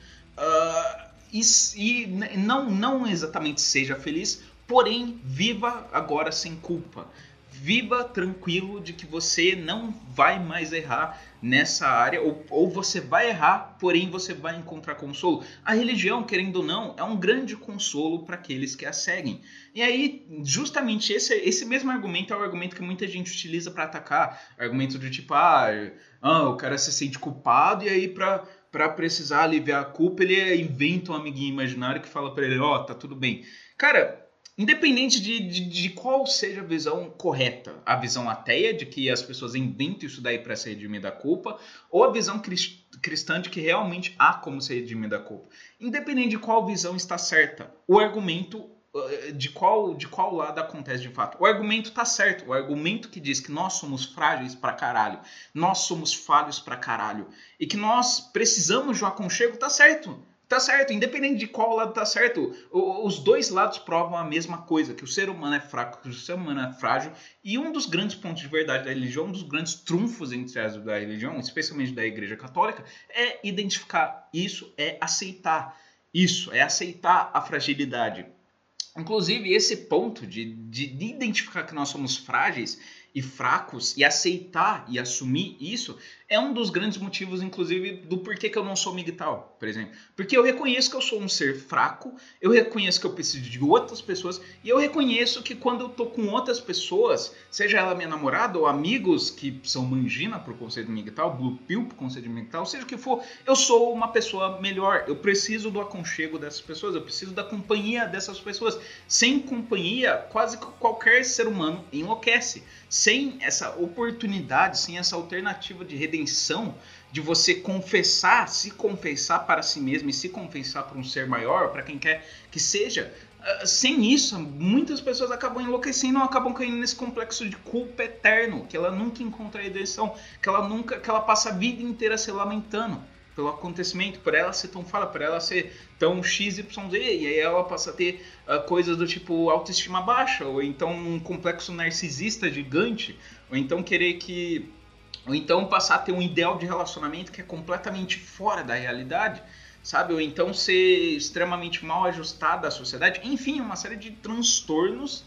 uh, e, e não, não exatamente seja feliz, porém viva agora sem culpa. Viva tranquilo de que você não vai mais errar nessa área, ou, ou você vai errar, porém você vai encontrar consolo. A religião, querendo ou não, é um grande consolo para aqueles que a seguem. E aí, justamente esse, esse mesmo argumento é o argumento que muita gente utiliza para atacar. Argumento do tipo, ah, ah, o cara se sente culpado e aí para para precisar aliviar a culpa, ele inventa um amiguinho imaginário que fala para ele: ó, oh, tá tudo bem. Cara, independente de, de, de qual seja a visão correta, a visão ateia de que as pessoas inventam isso daí para se redimir da culpa, ou a visão cristã de que realmente há como se redimir da culpa. Independente de qual visão está certa, o argumento de qual, de qual lado acontece de fato. O argumento tá certo, o argumento que diz que nós somos frágeis pra caralho, nós somos falhos pra caralho, e que nós precisamos de um aconchego, tá certo. Tá certo, independente de qual lado tá certo, os dois lados provam a mesma coisa, que o ser humano é fraco, que o ser humano é frágil, e um dos grandes pontos de verdade da religião, um dos grandes trunfos entre as da religião, especialmente da Igreja Católica, é identificar isso, é aceitar isso, é aceitar a fragilidade. Inclusive, esse ponto de, de, de identificar que nós somos frágeis e fracos e aceitar e assumir isso é um dos grandes motivos, inclusive, do porquê que eu não sou migtal, por exemplo. Porque eu reconheço que eu sou um ser fraco, eu reconheço que eu preciso de outras pessoas e eu reconheço que quando eu tô com outras pessoas, seja ela minha namorada ou amigos que são mangina pro conceito migtal, blue pill pro conceito migtal, seja o que for, eu sou uma pessoa melhor. Eu preciso do aconchego dessas pessoas, eu preciso da companhia dessas pessoas. Sem companhia, quase qualquer ser humano enlouquece. Sem essa oportunidade, sem essa alternativa de redenção, de você confessar, se confessar para si mesmo e se confessar para um ser maior, para quem quer que seja, uh, sem isso, muitas pessoas acabam enlouquecendo ou acabam caindo nesse complexo de culpa eterno, que ela nunca encontra a redenção, que ela, nunca, que ela passa a vida inteira se lamentando pelo acontecimento, por ela ser tão falha, por ela ser tão X Y Z, e aí ela passa a ter uh, coisas do tipo autoestima baixa, ou então um complexo narcisista gigante, ou então querer que... ou então passar a ter um ideal de relacionamento que é completamente fora da realidade, sabe? Ou então ser extremamente mal ajustada à sociedade, enfim, uma série de transtornos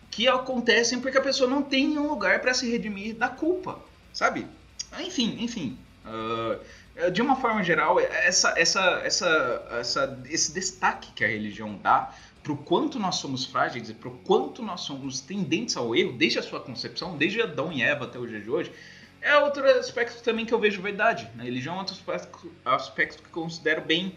que acontecem porque a pessoa não tem um lugar para se redimir da culpa, sabe? Enfim, enfim. Uh, de uma forma geral, essa, essa, essa, essa, esse destaque que a religião dá para o quanto nós somos frágeis e para o quanto nós somos tendentes ao erro, desde a sua concepção, desde Adão e Eva até o dia de hoje, é outro aspecto também que eu vejo verdade. Na religião é outro aspecto, aspecto que eu considero bem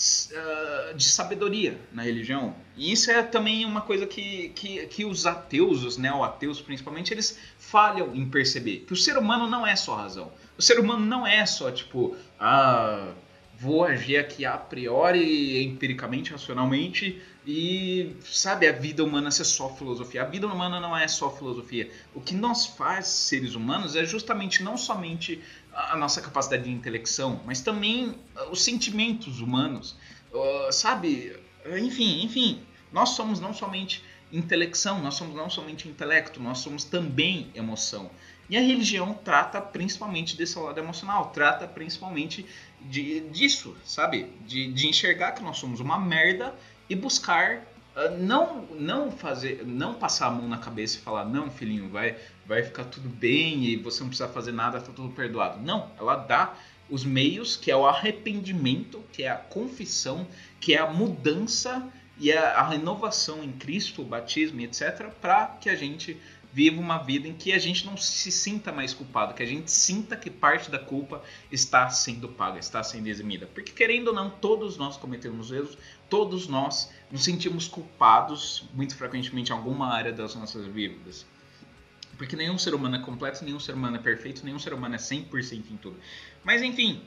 uh, de sabedoria na religião. E isso é também uma coisa que, que, que os ateus, os neo-ateus principalmente, eles falham em perceber. Que o ser humano não é só razão. O ser humano não é só, tipo, ah, vou agir aqui a priori, empiricamente, racionalmente, e, sabe, a vida humana é só filosofia. A vida humana não é só filosofia. O que nos faz seres humanos é justamente não somente a nossa capacidade de intelecção, mas também os sentimentos humanos, uh, sabe? Enfim, enfim, nós somos não somente intelecção, nós somos não somente intelecto, nós somos também emoção. E a religião trata principalmente desse lado emocional, trata principalmente de, disso, sabe? De, de enxergar que nós somos uma merda e buscar uh, não, não fazer, não passar a mão na cabeça e falar, não, filhinho, vai, vai ficar tudo bem e você não precisa fazer nada, tá tudo perdoado. Não, ela dá os meios, que é o arrependimento, que é a confissão, que é a mudança e a, a renovação em Cristo, o batismo, etcétera, para que a gente viva uma vida em que a gente não se sinta mais culpado, que a gente sinta que parte da culpa está sendo paga, está sendo eximida. Porque, querendo ou não, todos nós cometemos erros, todos nós nos sentimos culpados, muito frequentemente, em alguma área das nossas vidas. Porque nenhum ser humano é completo, nenhum ser humano é perfeito, nenhum ser humano é cem por cento em tudo. Mas, enfim...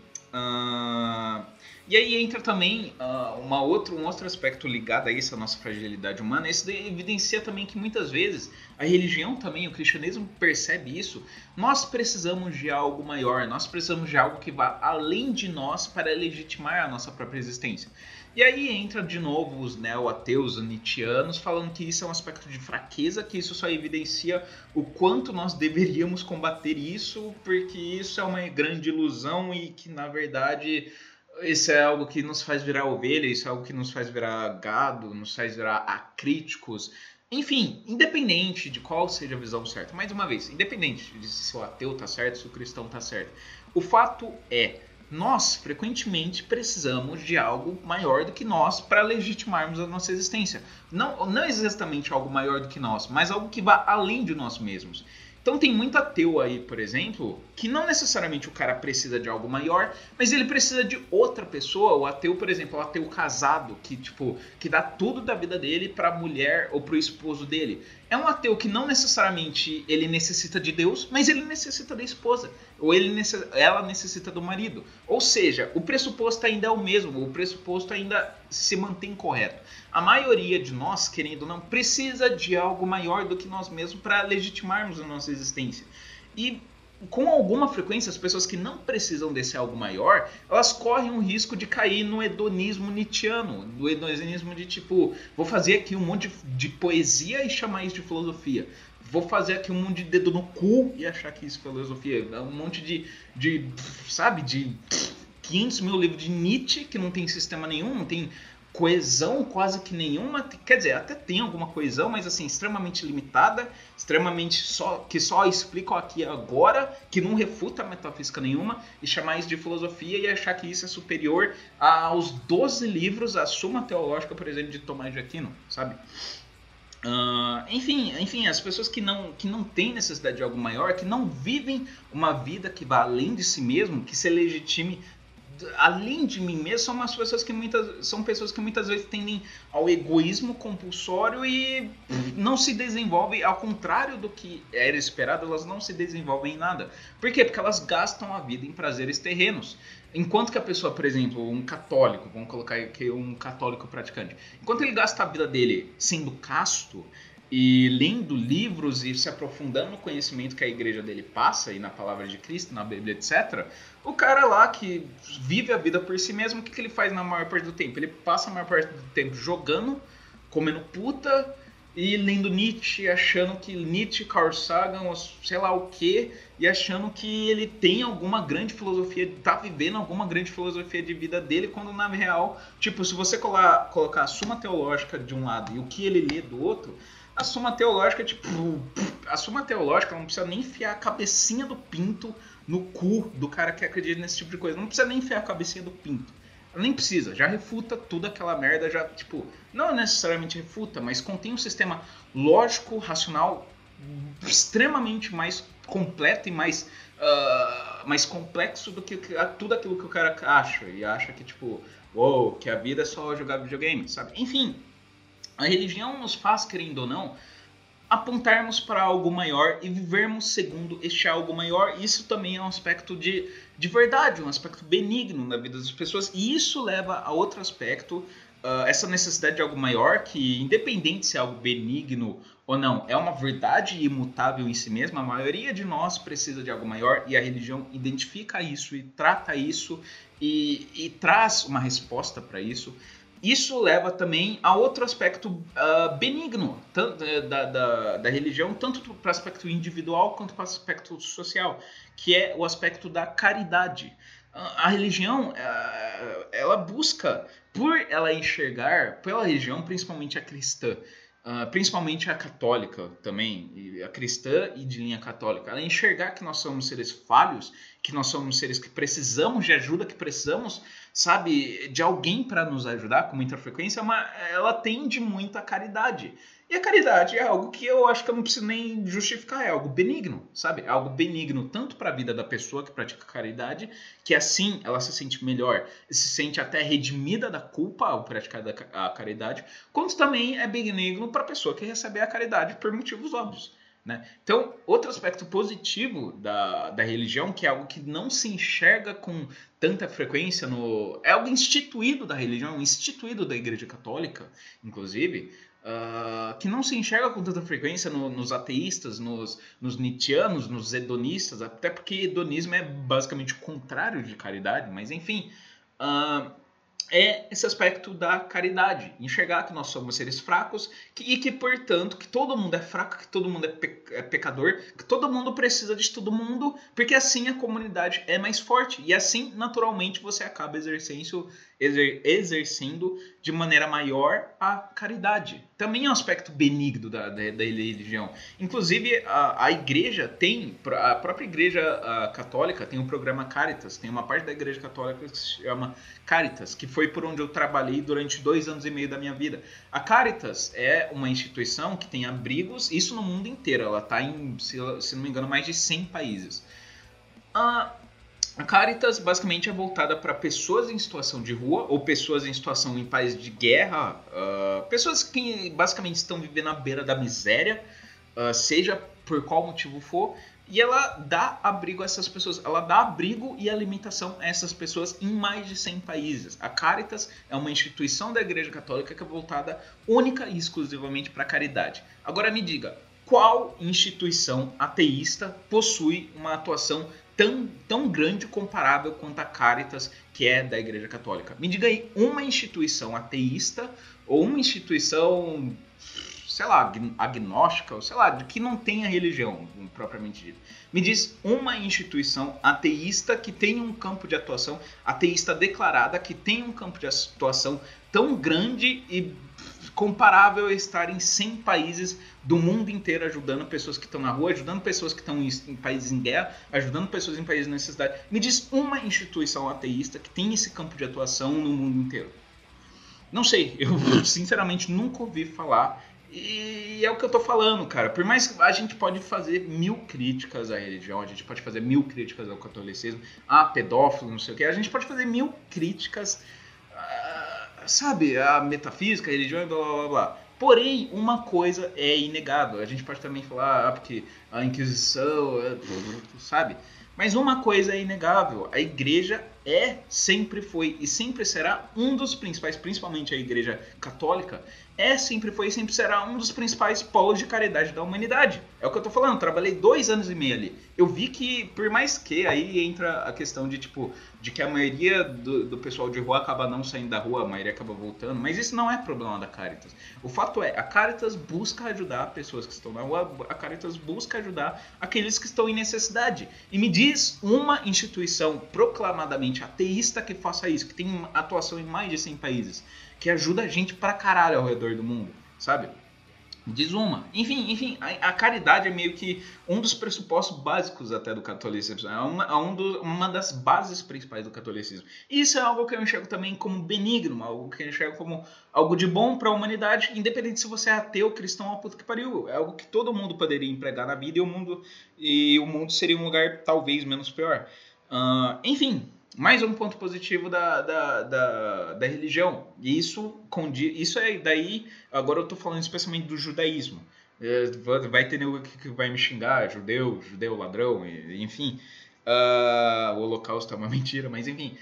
Uh... E aí entra também uh, uma outro, um outro aspecto ligado a isso, a nossa fragilidade humana. Isso evidencia também que muitas vezes a religião também, o cristianismo percebe isso. Nós precisamos de algo maior, nós precisamos de algo que vá além de nós para legitimar a nossa própria existência. E aí entra de novo os neo-ateus, os nietzschianos, falando que isso é um aspecto de fraqueza, que isso só evidencia o quanto nós deveríamos combater isso, porque isso é uma grande ilusão e que, na verdade, isso é algo que nos faz virar ovelha, isso é algo que nos faz virar gado, nos faz virar acríticos. Enfim, independente de qual seja a visão certa, mais uma vez, independente de se o ateu está certo, se o cristão está certo, o fato é... Nós, frequentemente, precisamos de algo maior do que nós para legitimarmos a nossa existência. Não, não exatamente algo maior do que nós, mas algo que vá além de nós mesmos. Então tem muito ateu aí, por exemplo, que não necessariamente o cara precisa de algo maior, mas ele precisa de outra pessoa. O ateu, por exemplo, o ateu casado, que tipo, que dá tudo da vida dele para a mulher ou para o esposo dele. É um ateu que não necessariamente ele necessita de Deus, mas ele necessita da esposa, ou ele, ela necessita do marido. Ou seja, o pressuposto ainda é o mesmo, o pressuposto ainda se mantém correto. A maioria de nós, querendo ou não, precisa de algo maior do que nós mesmos para legitimarmos a nossa existência. E com alguma frequência, as pessoas que não precisam desse algo maior, elas correm o risco de cair no hedonismo nietzschiano, do hedonismo de tipo, vou fazer aqui um monte de, de poesia e chamar isso de filosofia. Vou fazer aqui um monte de dedo no cu e achar que isso é filosofia. Um monte de, de sabe, de quinhentos mil livros de Nietzsche, que não tem sistema nenhum, não tem coesão quase que nenhuma, quer dizer, até tem alguma coesão, mas assim, extremamente limitada, extremamente só, que só explica aqui agora, que não refuta a metafísica nenhuma, e chamar isso de filosofia e achar que isso é superior aos doze livros, a Suma Teológica, por exemplo, de Tomás de Aquino, sabe? Uh, enfim, enfim, as pessoas que não, que não têm necessidade de algo maior, que não vivem uma vida que vá além de si mesmo, que se legitime além de mim mesmo, são umas pessoas que muitas são pessoas que muitas vezes tendem ao egoísmo compulsório e não se desenvolvem, ao contrário do que era esperado, elas não se desenvolvem em nada. Por quê? Porque elas gastam a vida em prazeres terrenos. Enquanto que a pessoa, por exemplo, um católico, vamos colocar aqui um católico praticante, enquanto ele gasta a vida dele sendo casto e lendo livros e se aprofundando no conhecimento que a igreja dele passa, e na palavra de Cristo, na Bíblia, etcétera, o cara lá que vive a vida por si mesmo, o que, que ele faz na maior parte do tempo? Ele passa a maior parte do tempo jogando, comendo puta e lendo Nietzsche, achando que Nietzsche, Carl Sagan, sei lá o que, e achando que ele tem alguma grande filosofia, tá vivendo alguma grande filosofia de vida dele, quando na real, tipo, se você colar, colocar a Suma Teológica de um lado e o que ele lê do outro, A Suma Teológica, tipo, a Suma Teológica não precisa nem enfiar a cabecinha do pinto no cu do cara que acredita nesse tipo de coisa. Não precisa nem enfiar a cabecinha do pinto. Ela nem precisa, já refuta tudo aquela merda, já, tipo, não necessariamente refuta, mas contém um sistema lógico, racional, extremamente mais completo e mais, uh, mais complexo do que tudo aquilo que o cara acha. E acha que, tipo, uou, wow, que a vida é só jogar videogame, sabe? Enfim, a religião nos faz, querendo ou não, apontarmos para algo maior e vivermos segundo este algo maior. Isso também é um aspecto de, de verdade, um aspecto benigno na vida das pessoas. E isso leva a outro aspecto, uh, essa necessidade de algo maior, que independente se é algo benigno ou não, é uma verdade imutável em si mesma. A maioria de nós precisa de algo maior e a religião identifica isso e trata isso e, e traz uma resposta para isso. Isso leva também a outro aspecto uh, benigno tanto, da, da, da religião, tanto para o aspecto individual quanto para o aspecto social, que é o aspecto da caridade. Uh, a religião, uh, ela busca, por ela enxergar, pela religião, principalmente a cristã, uh, principalmente a católica também, a cristã e de linha católica, ela enxergar que nós somos seres falhos, que nós somos seres que precisamos de ajuda, que precisamos, sabe, de alguém para nos ajudar com muita frequência, mas ela tende muito à caridade. E a caridade é algo que eu acho que eu não preciso nem justificar, é algo benigno, sabe? É algo benigno tanto para a vida da pessoa que pratica caridade, que assim ela se sente melhor, se sente até redimida da culpa ao praticar a caridade, quanto também é benigno para a pessoa que recebe a caridade por motivos óbvios. Né? Então, outro aspecto positivo da, da religião, que é algo que não se enxerga com tanta frequência, no, é algo instituído da religião, instituído da Igreja Católica, inclusive, uh, que não se enxerga com tanta frequência no, nos ateístas, nos, nos nietzschianos, nos hedonistas, até porque hedonismo é basicamente o contrário de caridade, mas enfim... Uh, é esse aspecto da caridade, enxergar que nós somos seres fracos que, e que, portanto, que todo mundo é fraco, que todo mundo é, pe é pecador, que todo mundo precisa de todo mundo, porque assim a comunidade é mais forte e assim, naturalmente, você acaba exercendo, exer exercendo de maneira maior a caridade. Também é um aspecto benigno da, da, da religião. Inclusive, a, a igreja tem, a própria igreja a, católica tem um programa Caritas, tem uma parte da igreja católica que se chama Caritas, que foi por onde eu trabalhei durante dois anos e meio da minha vida. A Caritas é uma instituição que tem abrigos, isso no mundo inteiro, ela está em, se, se não me engano, mais de cem países. A, a Caritas basicamente é voltada para pessoas em situação de rua, ou pessoas em situação em países de guerra, uh, pessoas que basicamente estão vivendo à beira da miséria, uh, seja por qual motivo for, e ela dá abrigo a essas pessoas, ela dá abrigo e alimentação a essas pessoas em mais de cem países. A Caritas é uma instituição da Igreja Católica que é voltada única e exclusivamente para a caridade. Agora me diga, qual instituição ateísta possui uma atuação tão, tão grande comparável quanto a Caritas, que é da Igreja Católica? Me diga aí uma instituição ateísta ou uma instituição... sei lá, agnóstica, ou sei lá, de que não tenha religião, propriamente dito. Me diz uma instituição ateísta que tem um campo de atuação, ateísta declarada, que tem um campo de atuação tão grande e comparável a estar em cem países do mundo inteiro, ajudando pessoas que estão na rua, ajudando pessoas que estão em, em países em guerra, ajudando pessoas em países de necessidade. Me diz uma instituição ateísta que tem esse campo de atuação no mundo inteiro. Não sei, eu sinceramente nunca ouvi falar. E é o que eu tô falando, cara. Por mais que a gente pode fazer mil críticas à religião, a gente pode fazer mil críticas ao catolicismo, a pedófilo, não sei o que, a gente pode fazer mil críticas, uh, sabe, à metafísica, à religião e blá blá blá. Porém, uma coisa é inegável. A gente pode também falar, ah, porque a Inquisição, sabe? Mas uma coisa é inegável. A igreja é, sempre foi e sempre será um dos principais, principalmente a igreja católica, é, sempre foi e sempre será um dos principais polos de caridade da humanidade. É o que eu tô falando, trabalhei dois anos e meio ali. Eu vi que, por mais que, aí entra a questão de, tipo, de que a maioria do, do pessoal de rua acaba não saindo da rua, a maioria acaba voltando, mas isso não é problema da Caritas. O fato é, a Caritas busca ajudar pessoas que estão na rua, a Caritas busca ajudar aqueles que estão em necessidade. E me diz uma instituição proclamadamente ateísta que faça isso, que tem atuação em mais de cem países, que ajuda a gente pra caralho ao redor do mundo, sabe? Desuma. Enfim, enfim, a, a caridade é meio que um dos pressupostos básicos até do catolicismo. É uma, é um do, uma das bases principais do catolicismo. E isso é algo que eu enxergo também como benigno, algo que eu enxergo como algo de bom para a humanidade, independente se você é ateu, cristão ou puto que pariu. É algo que todo mundo poderia empregar na vida e o mundo, e o mundo seria um lugar talvez menos pior. Uh, enfim, mais um ponto positivo da, da, da, da religião. E isso, isso é daí. Agora eu estou falando especialmente do judaísmo. É, vai ter nego que vai me xingar, judeu, judeu ladrão, enfim. Uh, o holocausto é uma mentira, mas enfim.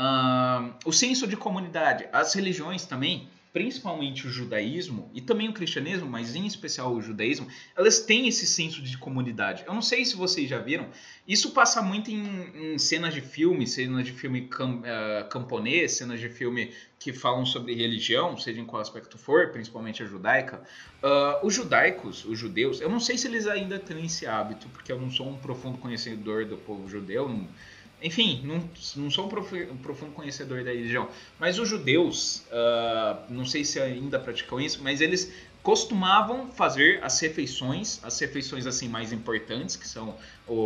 Uh, o senso de comunidade. As religiões também, principalmente o judaísmo e também o cristianismo, mas em especial o judaísmo, elas têm esse senso de comunidade. Eu não sei se vocês já viram, isso passa muito em, em cenas de filme, cenas de filme cam, uh, camponês, cenas de filme que falam sobre religião, seja em qual aspecto for, principalmente a judaica. Uh, os judaicos, os judeus, eu não sei se eles ainda têm esse hábito, porque eu não sou um profundo conhecedor do povo judeu, não, enfim, não, não sou um profundo conhecedor da religião, mas os judeus, uh, não sei se ainda praticam isso, mas eles costumavam fazer as refeições, as refeições assim mais importantes, que são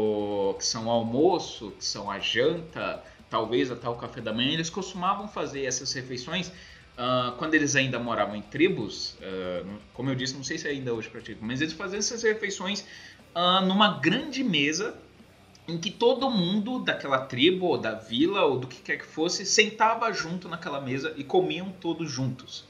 o, que são o almoço, que são a janta, talvez até o café da manhã, eles costumavam fazer essas refeições uh, quando eles ainda moravam em tribos, uh, como eu disse, não sei se ainda hoje praticam, mas eles faziam essas refeições uh, numa grande mesa, em que todo mundo daquela tribo, ou da vila, ou do que quer que fosse, sentava junto naquela mesa e comiam todos juntos.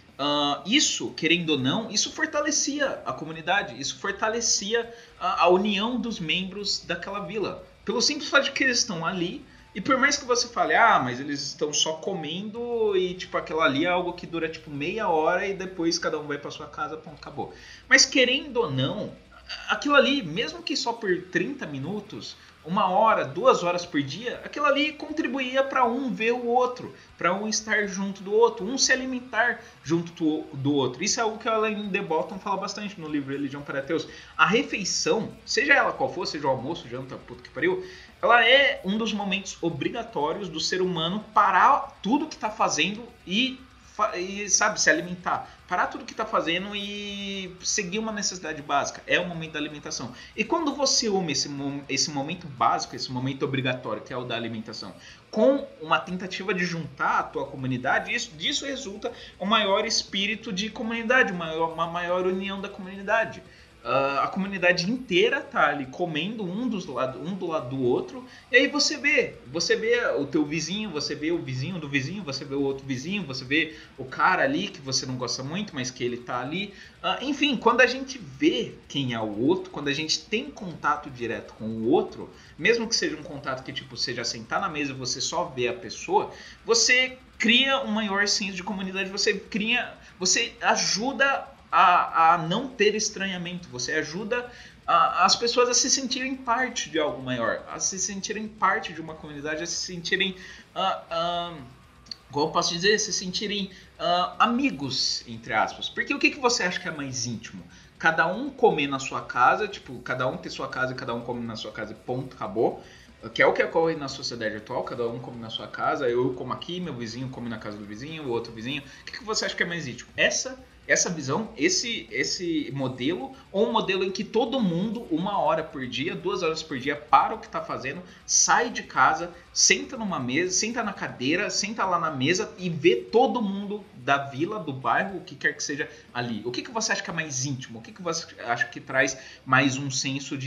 Uh, isso, querendo ou não, isso fortalecia a comunidade, isso fortalecia a, a união dos membros daquela vila. Pelo simples fato de que eles estão ali, e por mais que você fale, ah, mas eles estão só comendo e, tipo, aquilo ali é algo que dura, tipo, meia hora e depois cada um vai para sua casa, ponto, acabou. Mas querendo ou não, aquilo ali, mesmo que só por trinta minutos, uma hora, duas horas por dia, aquilo ali contribuía para um ver o outro, para um estar junto do outro, um se alimentar junto do, do outro. Isso é algo que a Elaine de Botton fala bastante no livro Religião para Ateus. A refeição, seja ela qual for, seja o almoço, janta, puto que pariu, ela é um dos momentos obrigatórios do ser humano parar tudo que está fazendo e, e, sabe, se alimentar. Parar tudo que está fazendo e seguir uma necessidade básica. É o momento da alimentação. E quando você une esse, esse momento básico, esse momento obrigatório, que é o da alimentação, com uma tentativa de juntar a tua comunidade, isso, disso resulta um maior espírito de comunidade, uma maior, uma maior união da comunidade. Uh, a comunidade inteira tá ali comendo um, dos lado, um do lado do outro, e aí você vê, você vê o teu vizinho, você vê o vizinho do vizinho, você vê o outro vizinho, você vê o cara ali que você não gosta muito, mas que ele tá ali. Uh, enfim, quando a gente vê quem é o outro, quando a gente tem contato direto com o outro, mesmo que seja um contato que tipo seja sentar na mesa e você só vê a pessoa, você cria um maior senso de comunidade, você cria, você ajuda A, a não ter estranhamento, você ajuda a, as pessoas a se sentirem parte de algo maior, a se sentirem parte de uma comunidade, a se sentirem, uh, uh, como eu posso dizer, se sentirem uh, amigos, entre aspas. Porque o que, que você acha que é mais íntimo? Cada um comer na sua casa, tipo, cada um ter sua casa e cada um come na sua casa e ponto, acabou. Que é o que ocorre na sociedade atual, cada um come na sua casa, eu como aqui, meu vizinho come na casa do vizinho, o outro vizinho. O que, que você acha que é mais íntimo? Essa Essa visão, esse, esse modelo, ou um modelo em que todo mundo, uma hora por dia, duas horas por dia, para o que está fazendo, sai de casa, senta numa mesa, senta na cadeira, senta lá na mesa e vê todo mundo da vila, do bairro, o que quer que seja ali. O que, que você acha que é mais íntimo? O que, que você acha que traz mais um senso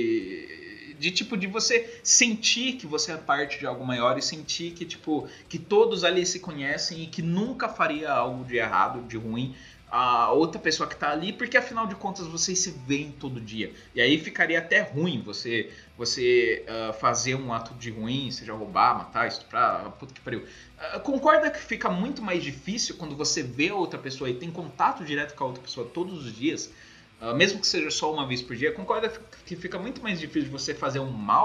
de... de tipo de você sentir que você é parte de algo maior e sentir que tipo que todos ali se conhecem e que nunca faria algo de errado, de ruim a outra pessoa que tá ali, porque afinal de contas vocês se veem todo dia. E aí ficaria até ruim você você uh, fazer um ato de ruim, seja roubar, matar, estuprar, puta que pariu. Uh, concorda que fica muito mais difícil quando você vê a outra pessoa e tem contato direto com a outra pessoa todos os dias? Uh, mesmo que seja só uma vez por dia, concorda que fica muito mais difícil de você fazer um mal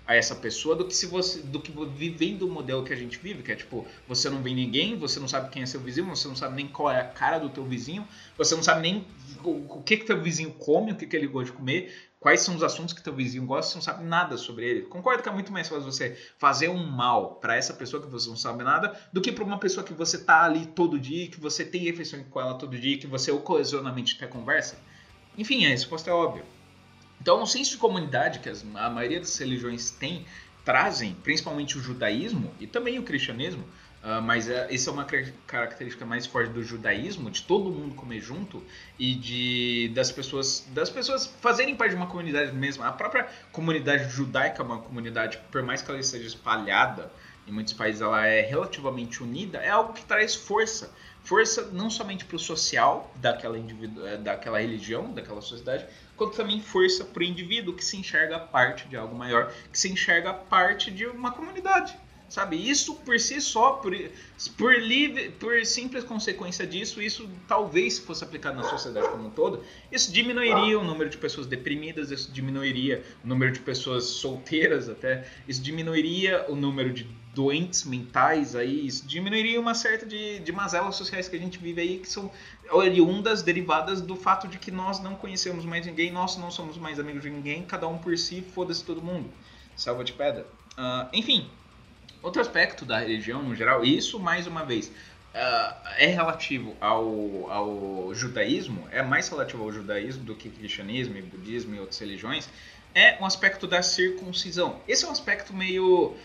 a essa pessoa do que se você do que vivendo o modelo que a gente vive, que é tipo, você não vê ninguém, você não sabe quem é seu vizinho, você não sabe nem qual é a cara do teu vizinho, você não sabe nem o, o que que teu vizinho come, o que que ele gosta de comer, quais são os assuntos que teu vizinho gosta, você não sabe nada sobre ele. Concordo que é muito mais fácil você fazer um mal para essa pessoa que você não sabe nada do que para uma pessoa que você tá ali todo dia, que você tem refeição com ela todo dia, que você ocasionalmente até conversa. Enfim, a resposta é óbvia. Então, o senso de comunidade que as, a maioria das religiões tem, trazem, principalmente o judaísmo e também o cristianismo, uh, mas uh, essa é uma característica mais forte do judaísmo, de todo mundo comer junto e de das pessoas, das pessoas fazerem parte de uma comunidade mesmo. A própria comunidade judaica é uma comunidade, por mais que ela esteja espalhada, em muitos países ela é relativamente unida, é algo que traz força. Força não somente para o social daquela, indivíduo, daquela religião, daquela sociedade, quanto também força para o indivíduo que se enxerga parte de algo maior, que se enxerga parte de uma comunidade, sabe? Isso por si só, por, por, livre, por simples consequência disso, isso talvez se fosse aplicado na sociedade como um todo, isso diminuiria o número de pessoas deprimidas, isso diminuiria o número de pessoas solteiras até, isso diminuiria o número de doentes mentais aí, isso diminuiria uma certa de, de mazelas sociais que a gente vive aí, que são oriundas, derivadas do fato de que nós não conhecemos mais ninguém, nós não somos mais amigos de ninguém, cada um por si, foda-se todo mundo, salva de pedra. Uh, enfim, outro aspecto da religião no geral, e isso mais uma vez uh, é relativo ao, ao judaísmo, é mais relativo ao judaísmo do que cristianismo, e budismo e outras religiões, é um aspecto da circuncisão. Esse é um aspecto meio...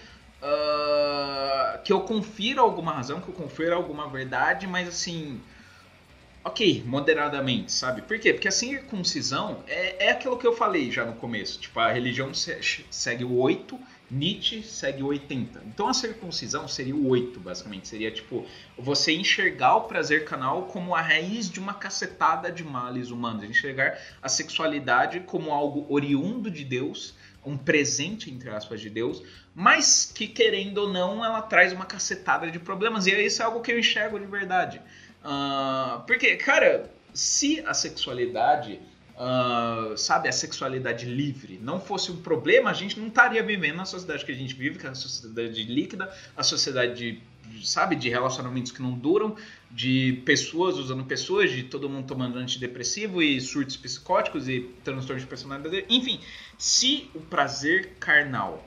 Uh, que eu confiro alguma razão, que eu confiro alguma verdade, mas assim, ok, moderadamente, sabe? Por quê? Porque a circuncisão é, é aquilo que eu falei já no começo, tipo, a religião segue o oito, Nietzsche segue o oitenta, então a circuncisão seria o oito, basicamente, seria tipo, você enxergar o prazer carnal como a raiz de uma cacetada de males humanos, enxergar a sexualidade como algo oriundo de Deus, um presente, entre aspas, de Deus, mas que, querendo ou não, ela traz uma cacetada de problemas. E isso é algo que eu enxergo de verdade. Uh, porque, cara, se a sexualidade, uh, sabe, a sexualidade livre não fosse um problema, a gente não estaria vivendo na sociedade que a gente vive, que é a sociedade líquida, a sociedade de, sabe, de relacionamentos que não duram, de pessoas usando pessoas, de todo mundo tomando antidepressivo e surtos psicóticos e transtornos de personalidade. Enfim, se o prazer carnal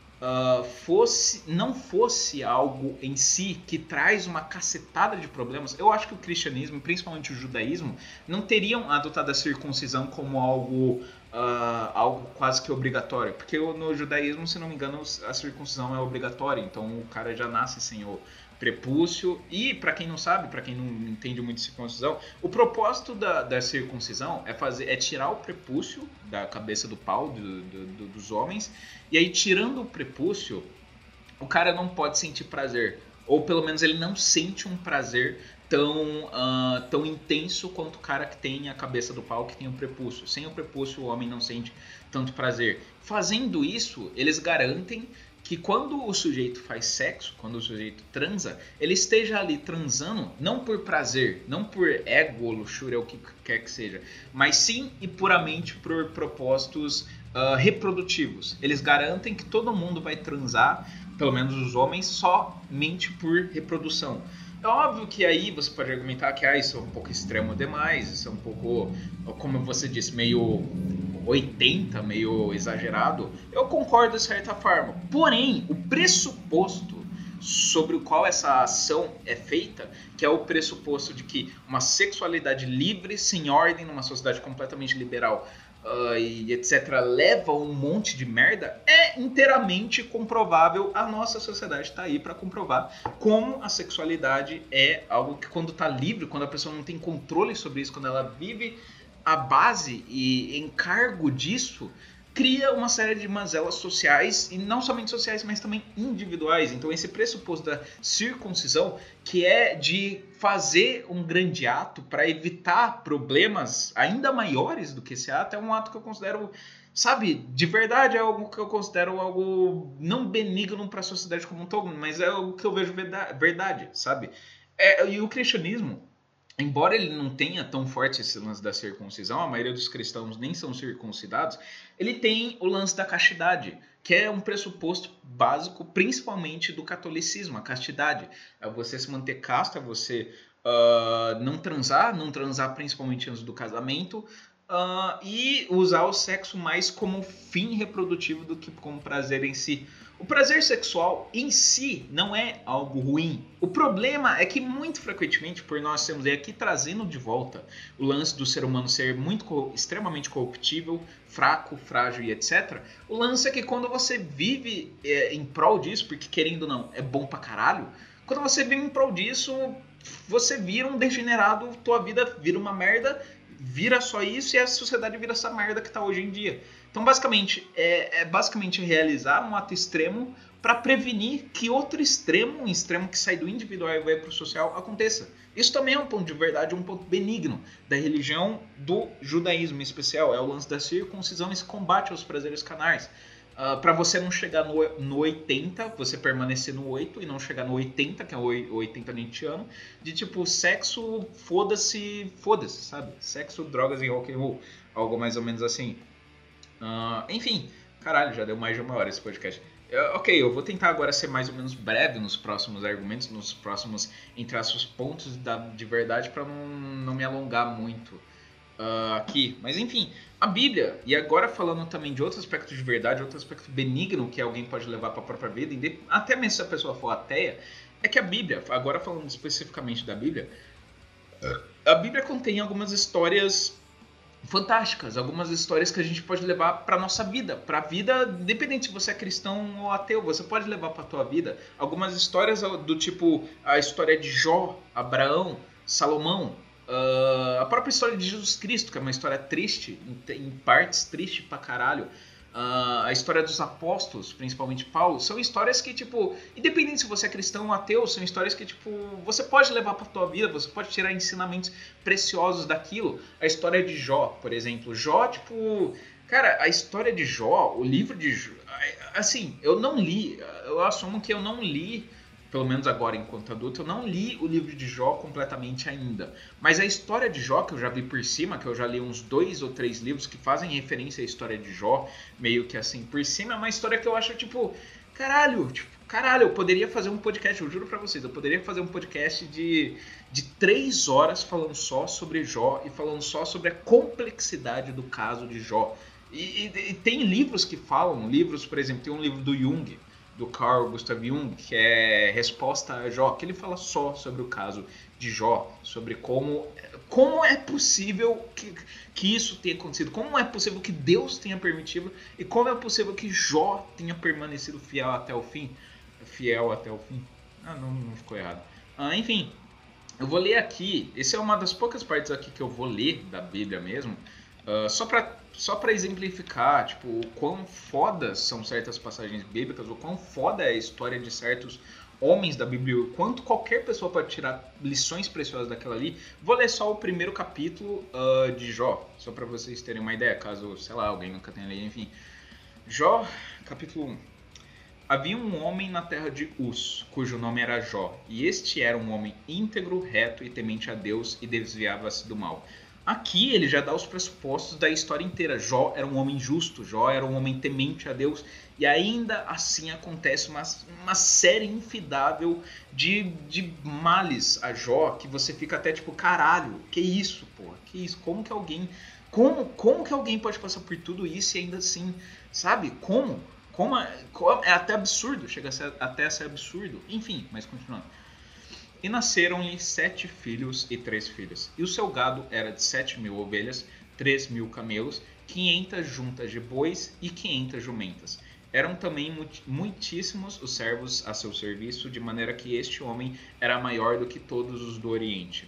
uh, fosse, não fosse algo em si que traz uma cacetada de problemas, eu acho que o cristianismo, principalmente o judaísmo, não teriam adotado a circuncisão como algo, uh, algo quase que obrigatório. Porque no judaísmo, se não me engano, a circuncisão é obrigatória, então o cara já nasce sem o prepúcio. E para quem não sabe, para quem não entende muito de circuncisão, o propósito da, da circuncisão é fazer é tirar o prepúcio da cabeça do pau do, do, do, dos homens, e aí tirando o prepúcio, o cara não pode sentir prazer, ou pelo menos ele não sente um prazer tão, uh, tão intenso quanto o cara que tem a cabeça do pau, que tem o prepúcio. Sem o prepúcio o homem não sente tanto prazer. Fazendo isso, eles garantem que quando o sujeito faz sexo, quando o sujeito transa, ele esteja ali transando não por prazer, não por ego ou luxúria ou o que quer que seja, mas sim e puramente por propósitos uh, reprodutivos. Eles garantem que todo mundo vai transar, pelo menos os homens, somente por reprodução. É óbvio que aí você pode argumentar que ah, isso é um pouco extremo demais, isso é um pouco, como você disse, meio oitenta, meio exagerado. Eu concordo de certa forma. Porém, o pressuposto sobre o qual essa ação é feita, que é o pressuposto de que uma sexualidade livre, sem ordem, numa sociedade completamente liberal, Uh, e etc, leva um monte de merda, é inteiramente comprovável. A nossa sociedade está aí para comprovar como a sexualidade é algo que, quando está livre, quando a pessoa não tem controle sobre isso, quando ela vive a base e encargo disso, cria uma série de mazelas sociais, e não somente sociais, mas também individuais. Então esse pressuposto da circuncisão, que é de fazer um grande ato para evitar problemas ainda maiores do que esse ato, é um ato que eu considero, sabe, de verdade é algo que eu considero algo não benigno para a sociedade como um todo, mas é algo que eu vejo verdade, sabe? É, e o cristianismo, embora ele não tenha tão forte esse lance da circuncisão, a maioria dos cristãos nem são circuncidados, ele tem o lance da castidade, que é um pressuposto básico, principalmente do catolicismo, a castidade. É você se manter casto, é você uh, não transar, não transar principalmente antes do casamento, uh, e usar o sexo mais como fim reprodutivo do que como prazer em si. O prazer sexual em si não é algo ruim. O problema é que muito frequentemente, por nós temos aqui trazendo de volta o lance do ser humano ser muito extremamente corruptível, fraco, frágil e etcétera. O lance é que quando você vive é, em prol disso, porque querendo ou não, é bom pra caralho, quando você vive em prol disso, você vira um degenerado, tua vida vira uma merda, vira só isso e a sociedade vira essa merda que tá hoje em dia. Então, basicamente, é, é basicamente realizar um ato extremo para prevenir que outro extremo, um extremo que sai do individual e vai para o social, aconteça. Isso também é um ponto de verdade, um ponto benigno da religião do judaísmo em especial. É o lance da circuncisão e esse combate aos prazeres carnais. Uh, para você não chegar no, no oitenta, você permanecer no oito e não chegar no oitenta, que é o oitenta nietzscheano, de tipo, sexo, foda-se, foda-se, sabe? Sexo, drogas e rock and roll. Algo mais ou menos assim. Uh, enfim, caralho, já deu mais de uma hora esse podcast. Uh, ok, eu vou tentar agora ser mais ou menos breve nos próximos argumentos, nos próximos, entre aspas, pontos da, de verdade, para não, não me alongar muito uh, aqui. Mas enfim, a Bíblia, e agora falando também de outro aspecto de verdade, outro aspecto benigno que alguém pode levar para a própria vida, até mesmo se a pessoa for ateia, é que a Bíblia, agora falando especificamente da Bíblia, a Bíblia contém algumas histórias fantásticas, algumas histórias que a gente pode levar para nossa vida, para a vida, independente se você é cristão ou ateu, você pode levar para tua vida algumas histórias do tipo a história de Jó, Abraão, Salomão, uh, a própria história de Jesus Cristo, que é uma história triste, em, em partes triste pra caralho. Uh, a história dos apóstolos, principalmente Paulo, são histórias que, tipo, independente se você é cristão ou ateu, são histórias que, tipo, você pode levar pra tua vida, você pode tirar ensinamentos preciosos daquilo. A história de Jó, por exemplo. Jó, tipo, cara, a história de Jó, o livro de Jó, assim, eu não li, eu assumo que eu não li, pelo menos agora enquanto adulto, eu não li o livro de Jó completamente ainda. Mas a história de Jó, que eu já vi por cima, que eu já li uns dois ou três livros que fazem referência à história de Jó, meio que assim por cima, é uma história que eu acho, tipo, caralho, tipo, caralho, eu poderia fazer um podcast, eu juro pra vocês, eu poderia fazer um podcast de, de três horas falando só sobre Jó e falando só sobre a complexidade do caso de Jó. E, e, e tem livros que falam, livros, por exemplo, tem um livro do Jung, do Carl Gustav Jung, que é Resposta a Jó, que ele fala só sobre o caso de Jó, sobre como, como é possível que, que isso tenha acontecido, como é possível que Deus tenha permitido e como é possível que Jó tenha permanecido fiel até o fim. Fiel até o fim. Ah, não, não ficou errado. Ah, enfim, eu vou ler aqui, essa é uma das poucas partes aqui que eu vou ler da Bíblia mesmo, uh, só para Só pra exemplificar, tipo, o quão foda são certas passagens bíblicas, o quão foda é a história de certos homens da Bíblia, o quanto qualquer pessoa pode tirar lições preciosas daquela ali. Vou ler só o primeiro capítulo uh, de Jó, só pra vocês terem uma ideia, caso, sei lá, alguém nunca tenha lido, enfim. Jó, capítulo um. Havia um homem na terra de Uz, cujo nome era Jó, e este era um homem íntegro, reto e temente a Deus e desviava-se do mal. Aqui ele já dá os pressupostos da história inteira. Jó era um homem justo, Jó era um homem temente a Deus, e ainda assim acontece uma, uma série infidável de, de males a Jó, que você fica até tipo, caralho, que isso, porra, que isso, como que alguém, como, como que alguém pode passar por tudo isso e ainda assim, sabe, como, como, como é até absurdo, chega a ser, até a ser absurdo, enfim, mas continuando. E nasceram-lhe sete filhos e três filhas. E o seu gado era de sete mil ovelhas, três mil camelos, quinhentas juntas de bois e quinhentas jumentas. Eram também muitíssimos os servos a seu serviço, de maneira que este homem era maior do que todos os do Oriente.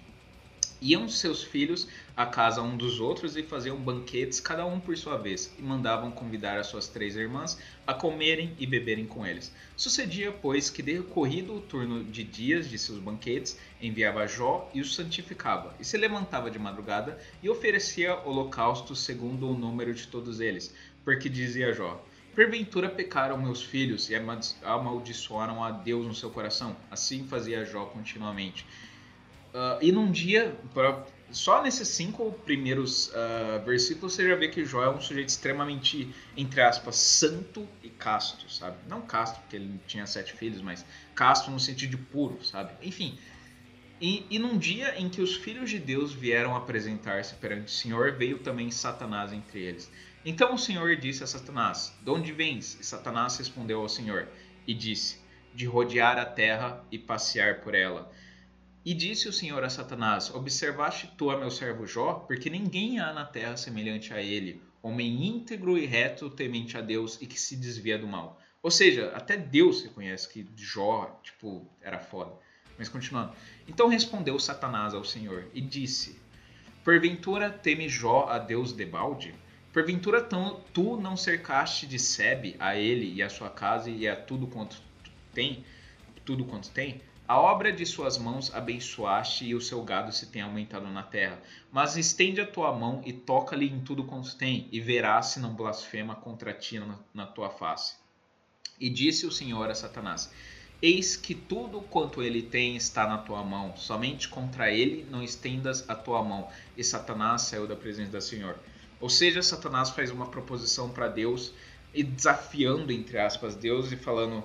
Iam seus filhos à casa um dos outros e faziam banquetes, cada um por sua vez, e mandavam convidar as suas três irmãs a comerem e beberem com eles. Sucedia, pois, que decorrido o turno de dias de seus banquetes, enviava Jó e os santificava, e se levantava de madrugada e oferecia holocaustos segundo o número de todos eles, porque dizia Jó: porventura pecaram meus filhos e amaldiçoaram a Deus no seu coração. Assim fazia Jó continuamente. Uh, e num dia, pra, Só nesses cinco primeiros uh, versículos você já vê que Jó é um sujeito extremamente, entre aspas, santo e casto, sabe? Não casto porque ele tinha sete filhos, mas casto no sentido de puro, sabe? Enfim, e, e num dia em que os filhos de Deus vieram apresentar-se perante o Senhor, veio também Satanás entre eles. Então o Senhor disse a Satanás, de onde vens? E Satanás respondeu ao Senhor e disse, de rodear a terra e passear por ela. E disse o Senhor a Satanás, observaste tu a meu servo Jó? Porque ninguém há na terra semelhante a ele, homem íntegro e reto, temente a Deus e que se desvia do mal. Ou seja, até Deus reconhece que Jó, tipo, era foda. Mas continuando. Então respondeu Satanás ao Senhor e disse, porventura teme Jó a Deus debalde? Porventura tu não cercaste de sebe a ele e a sua casa e a tudo quanto tem? Tudo quanto tem? A obra de suas mãos abençoaste e o seu gado se tem aumentado na terra. Mas estende a tua mão e toca-lhe em tudo quanto tem, e verás se não blasfema contra ti na, na tua face. E disse o Senhor a Satanás, eis que tudo quanto ele tem está na tua mão, somente contra ele não estendas a tua mão. E Satanás saiu da presença do Senhor. Ou seja, Satanás faz uma proposição para Deus, e desafiando, entre aspas, Deus e falando...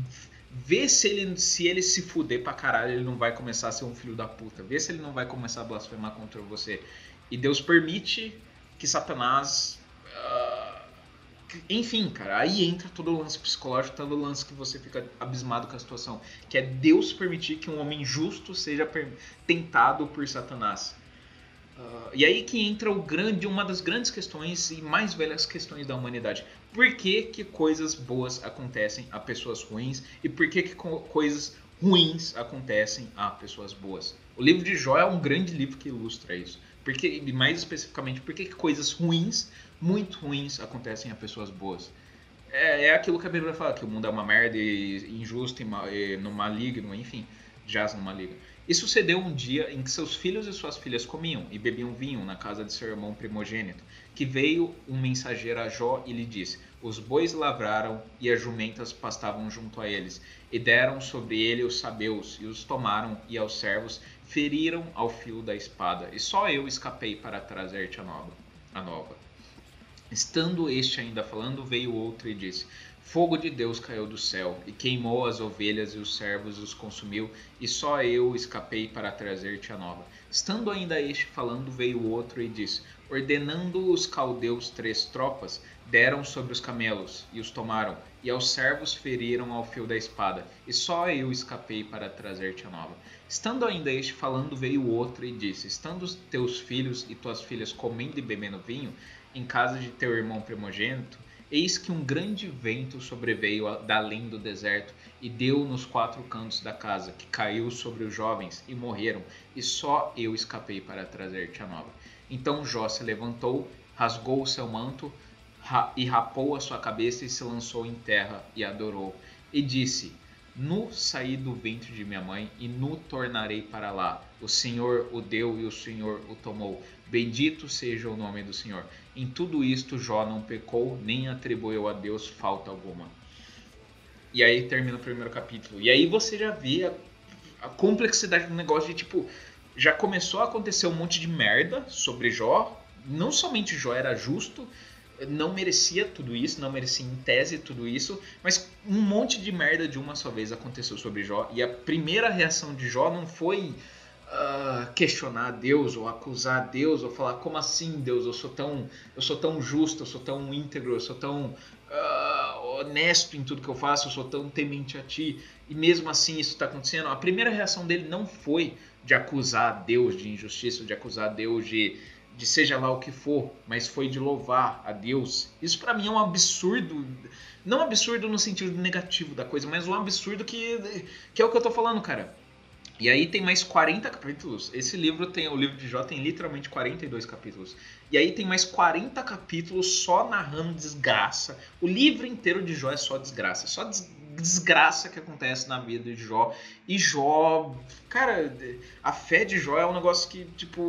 Vê se ele, se ele se fuder pra caralho, ele não vai começar a ser um filho da puta. Vê se ele não vai começar a blasfemar contra você. E Deus permite que Satanás... Uh, enfim, cara, aí entra todo o lance psicológico, todo o lance que você fica abismado com a situação. Que é Deus permitir que um homem justo seja tentado por Satanás. Uh, e aí que entra o grande, uma das grandes questões e mais velhas questões da humanidade. Por que, que coisas boas acontecem a pessoas ruins e por que, que co- coisas ruins acontecem a pessoas boas? O livro de Jó é um grande livro que ilustra isso. Porque, e mais especificamente, por que, que coisas ruins, muito ruins, acontecem a pessoas boas? É, é aquilo que a Bíblia fala, que o mundo é uma merda e injusto e, ma- e no maligno, enfim, jaz no maligno. E sucedeu um dia em que seus filhos e suas filhas comiam e bebiam vinho na casa de seu irmão primogênito, que veio um mensageiro a Jó e lhe disse, os bois lavraram e as jumentas pastavam junto a eles, e deram sobre ele os sabeus, e os tomaram, e aos servos feriram ao fio da espada, e só eu escapei para trazer-te a nova. A nova. Estando este ainda falando, veio outro e disse, fogo de Deus caiu do céu, e queimou as ovelhas e os servos os consumiu, e só eu escapei para trazer-te a nova. Estando ainda este falando, veio outro e disse, ordenando os caldeus três tropas, deram sobre os camelos, e os tomaram, e aos servos feriram ao fio da espada, e só eu escapei para trazer-te a nova. Estando ainda este falando, veio outro e disse, estando os teus filhos e tuas filhas comendo e bebendo vinho, em casa de teu irmão primogênito, eis que um grande vento sobreveio da além do deserto e deu nos quatro cantos da casa, que caiu sobre os jovens e morreram, e só eu escapei para trazer-te a nova. Então Jó se levantou, rasgou o seu manto ra- e rapou a sua cabeça e se lançou em terra e adorou. E disse, nu saí do ventre de minha mãe e nu tornarei para lá. O Senhor o deu e o Senhor o tomou. Bendito seja o nome do Senhor. Em tudo isto Jó não pecou, nem atribuiu a Deus falta alguma. E aí termina o primeiro capítulo. E aí você já vê a, a complexidade do negócio de tipo... Já começou a acontecer um monte de merda sobre Jó. Não somente Jó era justo, não merecia tudo isso, não merecia em tese tudo isso, mas um monte de merda de uma só vez aconteceu sobre Jó. E a primeira reação de Jó não foi... Uh, questionar Deus ou acusar Deus ou falar como assim Deus, eu sou tão, eu sou tão justo, eu sou tão íntegro, eu sou tão uh, honesto em tudo que eu faço, eu sou tão temente a ti e mesmo assim isso está acontecendo. A primeira reação dele não foi de acusar Deus de injustiça, de acusar Deus de, de seja lá o que for, mas foi de louvar a Deus. Isso para mim é um absurdo, não absurdo no sentido negativo da coisa, mas um absurdo que, que é o que eu tô falando, cara. E aí tem mais quarenta capítulos. Esse livro tem, o livro de Jó tem literalmente quarenta e dois capítulos. E aí tem mais quarenta capítulos só narrando desgraça. O livro inteiro de Jó é só desgraça. Só des- desgraça que acontece na vida de Jó. E Jó, cara, a fé de Jó é um negócio que, tipo,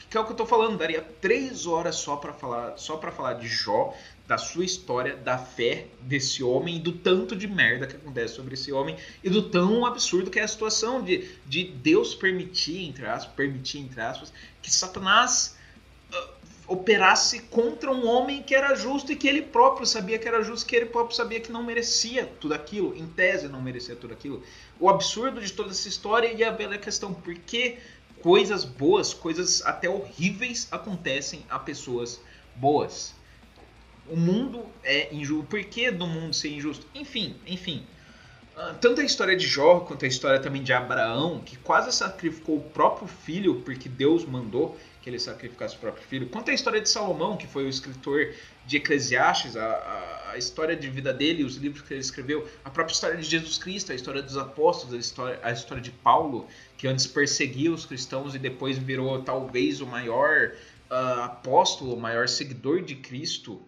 que é o que eu tô falando, daria três horas só para falar, só para falar de Jó, da sua história, da fé desse homem, do tanto de merda que acontece sobre esse homem e do tão absurdo que é a situação de, de Deus permitir, entre aspas, permitir, entre aspas, que Satanás uh, operasse contra um homem que era justo e que ele próprio sabia que era justo, que ele próprio sabia que não merecia tudo aquilo, em tese não merecia tudo aquilo. O absurdo de toda essa história e a velha questão, por que coisas boas, coisas até horríveis acontecem a pessoas boas? O mundo é injusto. Por que do mundo ser injusto? Enfim, enfim. Tanto a história de Jó quanto a história também de Abraão, que quase sacrificou o próprio filho porque Deus mandou que ele sacrificasse o próprio filho, quanto a história de Salomão, que foi o escritor de Eclesiastes, a, a, a história de vida dele, os livros que ele escreveu, a própria história de Jesus Cristo, a história dos apóstolos, a história, a história de Paulo, que antes perseguia os cristãos e depois virou talvez o maior uh, apóstolo, o maior seguidor de Cristo,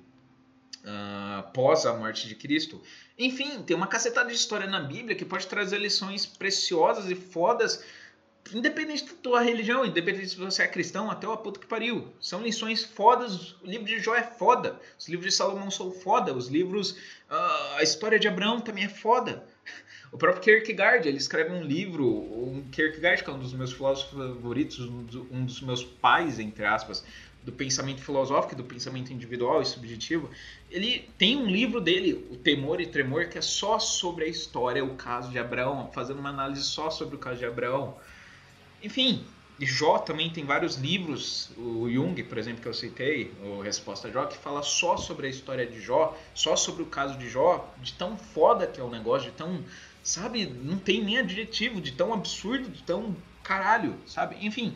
Uh, após a morte de Cristo. Enfim, tem uma cacetada de história na Bíblia que pode trazer lições preciosas e fodas, independente da tua religião, independente se você é cristão, até o puta que pariu. São lições fodas. O livro de Jó é foda, os livros de Salomão são foda, os livros, uh, a história de Abraão também é foda. O próprio Kierkegaard, ele escreve um livro, um Kierkegaard, que é um dos meus filósofos favoritos, um dos meus pais, entre aspas, do pensamento filosófico, do pensamento individual e subjetivo, ele tem um livro dele, O Temor e Tremor, que é só sobre a história, o caso de Abraão, fazendo uma análise só sobre o caso de Abraão. Enfim, Jó também tem vários livros, o Jung, por exemplo, que eu citei, o Resposta a Jó, que fala só sobre a história de Jó, só sobre o caso de Jó, de tão foda que é o negócio, de tão, sabe, não tem nem adjetivo, de tão absurdo, de tão caralho, sabe, enfim.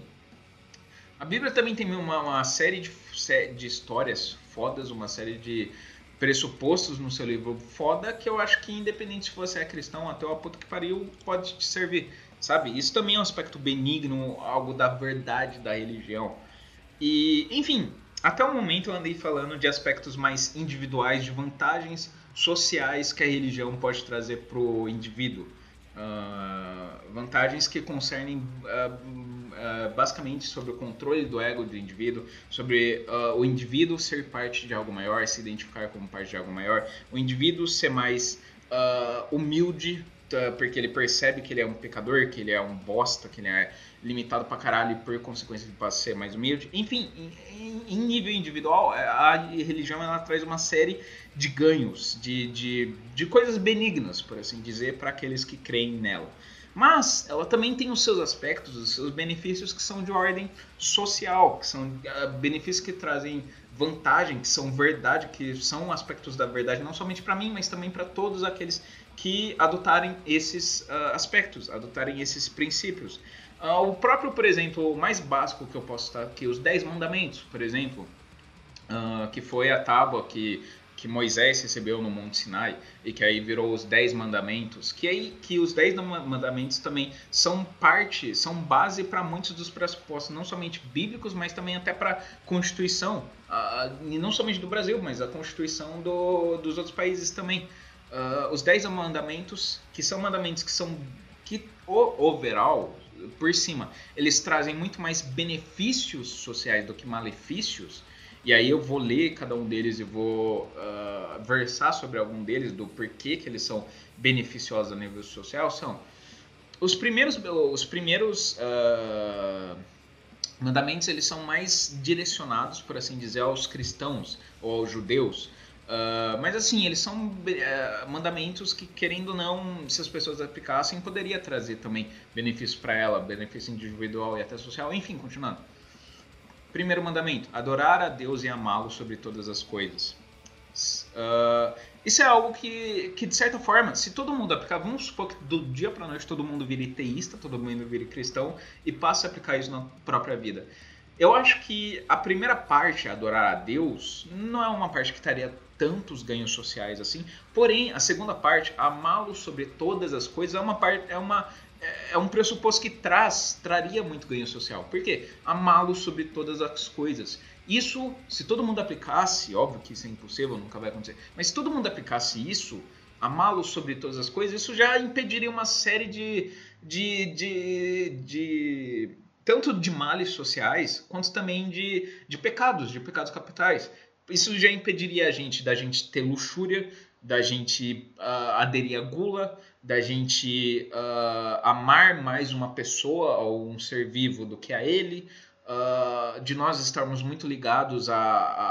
A Bíblia também tem uma, uma série de, de histórias fodas, uma série de pressupostos no seu livro foda, que eu acho que independente se você é cristão, até o puta que pariu, pode te servir, sabe? Isso também é um aspecto benigno, algo da verdade da religião. E, enfim, até o momento eu andei falando de aspectos mais individuais, de vantagens sociais que a religião pode trazer para o indivíduo. Uh, vantagens que concernem uh, uh, basicamente sobre o controle do ego do indivíduo, sobre uh, o indivíduo ser parte de algo maior, se identificar como parte de algo maior, o indivíduo ser mais uh, humilde, uh, porque ele percebe que ele é um pecador, que ele é um bosta, que ele é limitado pra caralho e por consequência ele passa a ser mais humilde. Enfim, em, em nível individual, a religião ela traz uma série de ganhos, de, de, de coisas benignas, por assim dizer, para aqueles que creem nela. Mas ela também tem os seus aspectos, os seus benefícios que são de ordem social, que são uh, benefícios que trazem vantagem, que são verdade, que são aspectos da verdade, não somente para mim, mas também para todos aqueles que adotarem esses uh, aspectos, adotarem esses princípios. Uh, o próprio, por exemplo, o mais básico que eu posso citar aqui, os Dez Mandamentos, por exemplo, uh, que foi a tábua que, que Moisés recebeu no Monte Sinai, e que aí virou os Dez Mandamentos, que, aí, que os Dez Mandamentos também são parte, são base para muitos dos pressupostos, não somente bíblicos, mas também até para a Constituição, uh, e não somente do Brasil, mas a Constituição do, dos outros países também. Uh, os Dez Mandamentos, que são mandamentos que são, que o overall, por cima, eles trazem muito mais benefícios sociais do que malefícios, e aí eu vou ler cada um deles e vou uh, versar sobre algum deles, do porquê que eles são beneficiosos a nível social. São os primeiros, os primeiros uh, mandamentos, eles são mais direcionados, por assim dizer, aos cristãos ou aos judeus. Uh, mas assim, eles são uh, mandamentos que, querendo ou não, se as pessoas aplicassem, poderia trazer também benefício para ela, benefício individual e até social. Enfim, continuando. Primeiro mandamento, adorar a Deus e amá-lo sobre todas as coisas. Uh, isso é algo que, que, de certa forma, se todo mundo aplicar, vamos supor que do dia para noite todo mundo vire teísta, todo mundo vire cristão e passe a aplicar isso na própria vida. Eu acho que a primeira parte, adorar a Deus, não é uma parte que estaria tantos ganhos sociais assim, porém a segunda parte, amá-lo sobre todas as coisas, é uma parte, é uma é um pressuposto que traz, traria muito ganho social. Por quê? Amá-lo sobre todas as coisas. Isso, se todo mundo aplicasse, óbvio que isso é impossível, nunca vai acontecer, mas se todo mundo aplicasse isso, amá-lo sobre todas as coisas, isso já impediria uma série de, de, de, de tanto de males sociais, quanto também de, de pecados, de pecados capitais. Isso já impediria a gente da gente ter luxúria, da gente uh, aderir à gula, da gente uh, amar mais uma pessoa ou um ser vivo do que a ele, uh, de nós estarmos muito ligados a...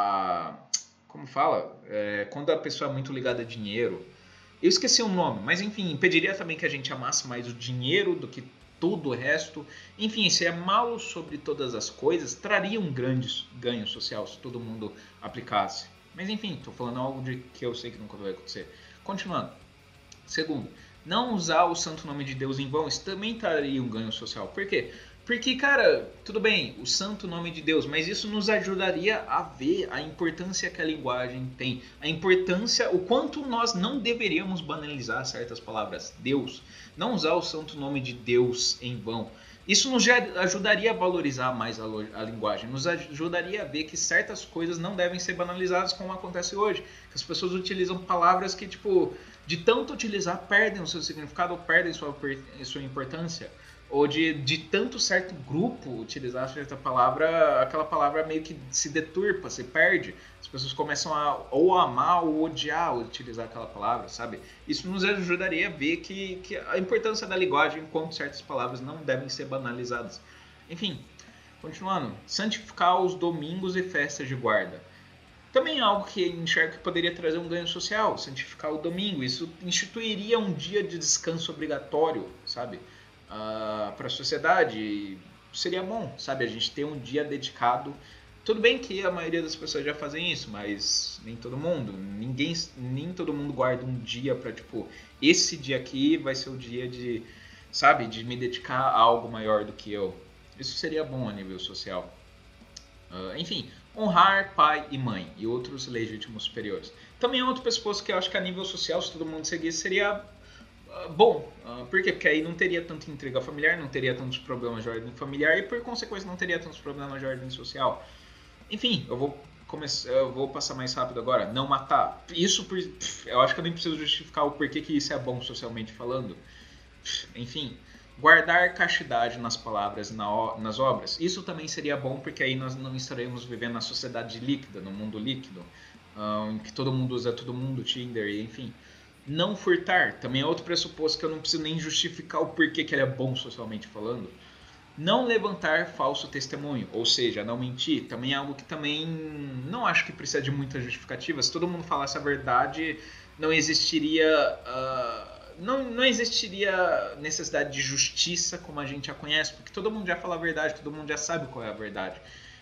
a como fala? É, quando a pessoa é muito ligada a dinheiro. Eu esqueci o nome, mas enfim, impediria também que a gente amasse mais o dinheiro do que todo o resto. Enfim, se é mal sobre todas as coisas, traria um grande ganho social se todo mundo aplicasse. Mas enfim, estou falando algo de que eu sei que nunca vai acontecer. Continuando. Segundo, não usar o santo nome de Deus em vão, isso também traria um ganho social. Por quê? Porque, cara, tudo bem, o santo nome de Deus, mas isso nos ajudaria a ver a importância que a linguagem tem. A importância, o quanto nós não deveríamos banalizar certas palavras. Deus, não usar o santo nome de Deus em vão. Isso nos ajudaria a valorizar mais a, a linguagem, nos ajudaria a ver que certas coisas não devem ser banalizadas como acontece hoje. Que as pessoas utilizam palavras que, tipo, de tanto utilizar, perdem o seu significado ou perdem sua, sua importância. Ou de, de tanto certo grupo utilizar certa palavra, aquela palavra meio que se deturpa, se perde. As pessoas começam a ou a amar ou odiar utilizar aquela palavra, sabe? Isso nos ajudaria a ver que, que a importância da linguagem, enquanto certas palavras não devem ser banalizadas. Enfim, continuando. Santificar os domingos e festas de guarda. Também é algo que enxergo que poderia trazer um ganho social, santificar o domingo. Isso instituiria um dia de descanso obrigatório, sabe? Uh, para a sociedade, seria bom, sabe, a gente ter um dia dedicado. Tudo bem que a maioria das pessoas já fazem isso, mas nem todo mundo, ninguém, nem todo mundo guarda um dia para, tipo, esse dia aqui vai ser o dia de, sabe, de me dedicar a algo maior do que eu. Isso seria bom a nível social. Uh, enfim, honrar pai e mãe e outros legítimos superiores. Também é outro pressuposto que eu acho que a nível social, se todo mundo seguisse, seria bom. Uh, por quê? Porque aí não teria tanta intriga familiar, não teria tantos problemas de ordem familiar e, por consequência, não teria tantos problemas de ordem social. Enfim, eu vou, começar, eu vou passar mais rápido agora. Não matar. Isso, por, eu acho que eu nem preciso justificar o porquê que isso é bom socialmente falando. Enfim, guardar castidade nas palavras e na, nas obras. Isso também seria bom porque aí nós não estaremos vivendo na sociedade líquida, no mundo líquido, uh, em que todo mundo usa todo mundo, Tinder, enfim. Não furtar, também é outro pressuposto que eu não preciso nem justificar o porquê que ele é bom socialmente falando. Não levantar falso testemunho, ou seja, não mentir, também é algo que também não acho que precisa de muitas justificativas. Se todo mundo falasse a verdade, não existiria, uh, não, não existiria necessidade de justiça como a gente já conhece, porque todo mundo já fala a verdade, todo mundo já sabe qual é a verdade.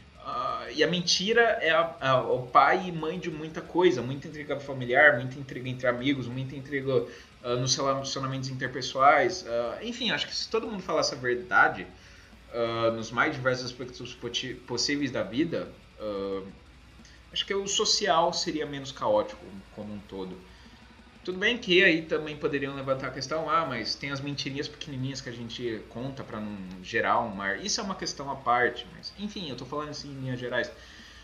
Uh, e a mentira é a, a, o pai e mãe de muita coisa, muita intriga familiar, muita intriga entre amigos, muita intriga uh, nos relacionamentos interpessoais. Uh, enfim, acho que se todo mundo falasse a verdade uh, nos mais diversos aspectos possíveis da vida, uh, acho que o social seria menos caótico como um todo. Tudo bem que aí também poderiam levantar a questão, ah, mas tem as mentirinhas pequenininhas que a gente conta para não gerar um mar. Isso é uma questão à parte, mas enfim, eu tô falando assim em linhas gerais.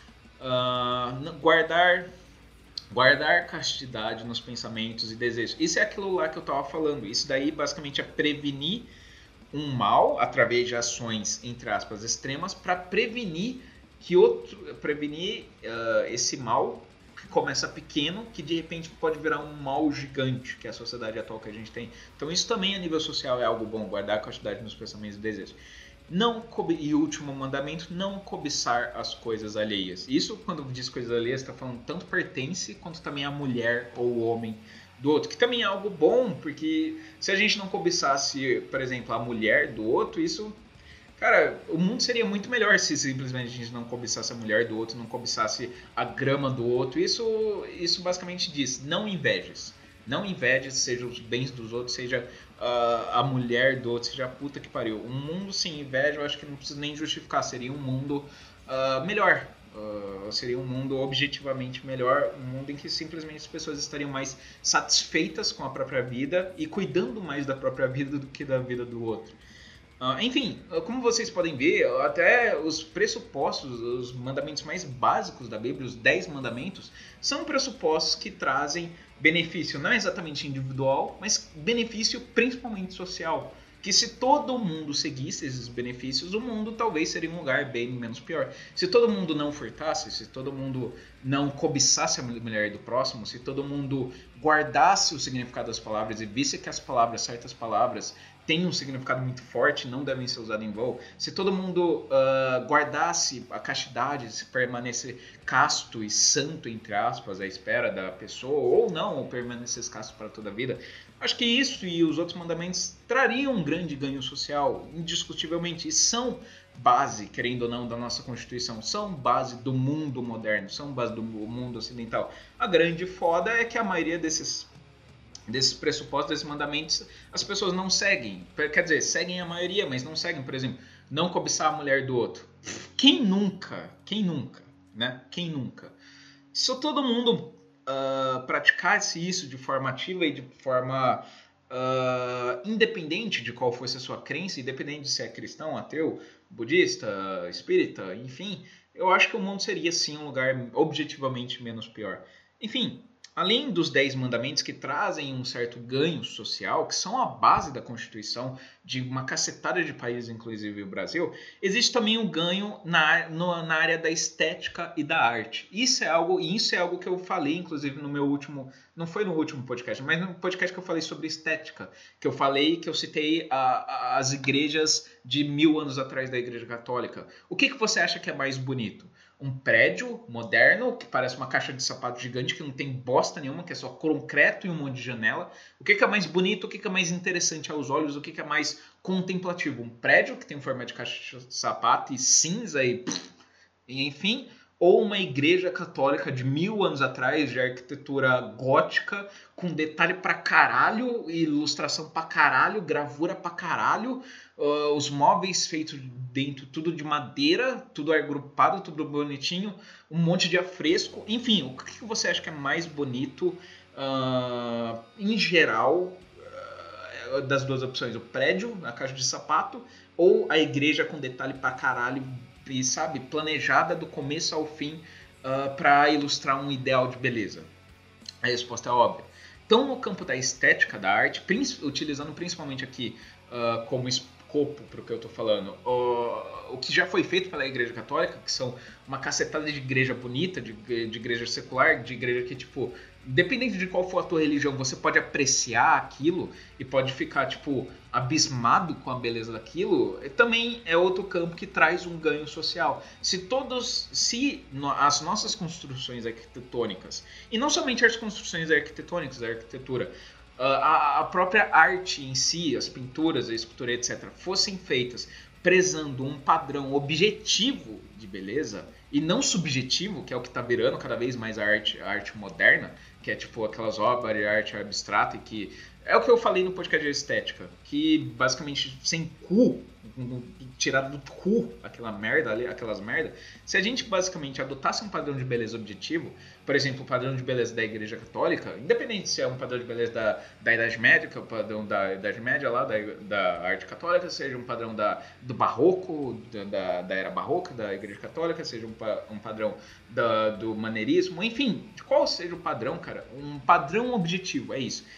Uh, guardar, guardar castidade nos pensamentos e desejos. Isso é aquilo lá que eu tava falando. Isso daí basicamente é prevenir um mal através de ações, entre aspas, extremas, para prevenir que outro, prevenir uh, esse mal que começa pequeno, que de repente pode virar um mal gigante, que é a sociedade atual que a gente tem. Então isso também a nível social é algo bom, guardar a castidade nos pensamentos e desejos. Não cobi... E o último mandamento, não cobiçar as coisas alheias. Isso, quando diz coisas alheias, está falando tanto pertence, quanto também a mulher ou o homem do outro, que também é algo bom, porque se a gente não cobiçasse, por exemplo, a mulher do outro, isso... Cara, o mundo seria muito melhor se simplesmente a gente não cobiçasse a mulher do outro, não cobiçasse a grama do outro. Isso, isso basicamente diz, não invejes. Não invejes, seja os bens dos outros, seja uh, a mulher do outro, seja a puta que pariu. Um mundo sem inveja, eu acho que não precisa nem justificar. Seria um mundo uh, melhor. Uh, seria um mundo objetivamente melhor. Um mundo em que simplesmente as pessoas estariam mais satisfeitas com a própria vida e cuidando mais da própria vida do que da vida do outro. Uh, enfim, como vocês podem ver, até os pressupostos, os mandamentos mais básicos da Bíblia, os dez mandamentos, são pressupostos que trazem benefício, não exatamente individual, mas benefício principalmente social. que se todo mundo seguisse esses benefícios, o mundo talvez seria um lugar bem menos pior. Se todo mundo não furtasse, se todo mundo não cobiçasse a mulher do próximo, se todo mundo guardasse o significado das palavras e visse que as palavras, certas palavras, têm um significado muito forte, não devem ser usadas em vão, se todo mundo uh, guardasse a castidade, se permanecer casto e santo, entre aspas, à espera da pessoa, ou não, ou permanecesse casto para toda a vida, acho que isso e os outros mandamentos trariam um grande ganho social, indiscutivelmente, e são base, querendo ou não, da nossa Constituição, são base do mundo moderno, são base do mundo ocidental. A grande foda é que a maioria desses desses pressupostos, desses mandamentos, as pessoas não seguem. Quer dizer, seguem a maioria, mas não seguem, por exemplo, não cobiçar a mulher do outro. Quem nunca? Quem nunca? Né? Quem nunca? Se todo mundo uh, praticasse isso de forma ativa e de forma uh, independente de qual fosse a sua crença, independente de se é cristão, ateu, budista, espírita, enfim, eu acho que o mundo seria sim um lugar objetivamente menos pior. Enfim, além dos dez mandamentos que trazem um certo ganho social, que são a base da Constituição de uma cacetada de países, inclusive o Brasil, existe também um ganho na, no, na área da estética e da arte. Isso é algo, isso é algo que eu falei, inclusive, no meu último... Não foi no último podcast, mas no podcast que eu falei sobre estética. Que eu falei, que eu citei a, a, as igrejas de mil anos atrás da Igreja Católica. O que, que você acha que é mais bonito? Um prédio moderno, que parece uma caixa de sapato gigante, que não tem bosta nenhuma, que é só concreto e um monte de janela. O que, que é mais bonito, o que, que é mais interessante aos olhos, o que, que é mais contemplativo? Um prédio que tem um formato de caixa de sapato e cinza e, e enfim... Ou uma igreja católica de mil anos atrás, de arquitetura gótica, com detalhe pra caralho, ilustração pra caralho, gravura pra caralho, uh, os móveis feitos dentro, tudo de madeira, tudo agrupado, tudo bonitinho, um monte de afresco. Enfim, o que você acha que é mais bonito uh, em geral uh, das duas opções? O prédio, a caixa de sapato, ou a igreja com detalhe pra caralho, e, sabe, planejada do começo ao fim uh, para ilustrar um ideal de beleza? A resposta é óbvia. Então, no campo da estética, da arte, prin- utilizando principalmente aqui uh, como escopo para o que eu estou falando, uh, o que já foi feito pela Igreja Católica, que são uma cacetada de igreja bonita, de, de igreja secular, de igreja que, tipo, independente de qual for a tua religião, você pode apreciar aquilo e pode ficar, tipo, abismado com a beleza daquilo, também é outro campo que traz um ganho social. Se todos, se no, as nossas construções arquitetônicas, e não somente as construções arquitetônicas, a arquitetura, a, a própria arte em si, as pinturas, a escultura, etcétera, fossem feitas prezando um padrão objetivo de beleza e não subjetivo, que é o que está virando cada vez mais a arte, a arte moderna, que é tipo aquelas obras de arte abstrata e que é o que eu falei no podcast de estética, que basicamente sem cu, tirado do cu aquela merda ali, aquelas merda, se a gente basicamente adotasse um padrão de beleza objetivo, por exemplo, o padrão de beleza da Igreja Católica, independente se é um padrão de beleza da, da Idade Média, que é o padrão da Idade Média lá, da, da arte católica, seja um padrão da, do barroco, da, da era barroca da Igreja Católica, seja um, um padrão da, do maneirismo, enfim, de qual seja o padrão, cara, um padrão objetivo, é isso.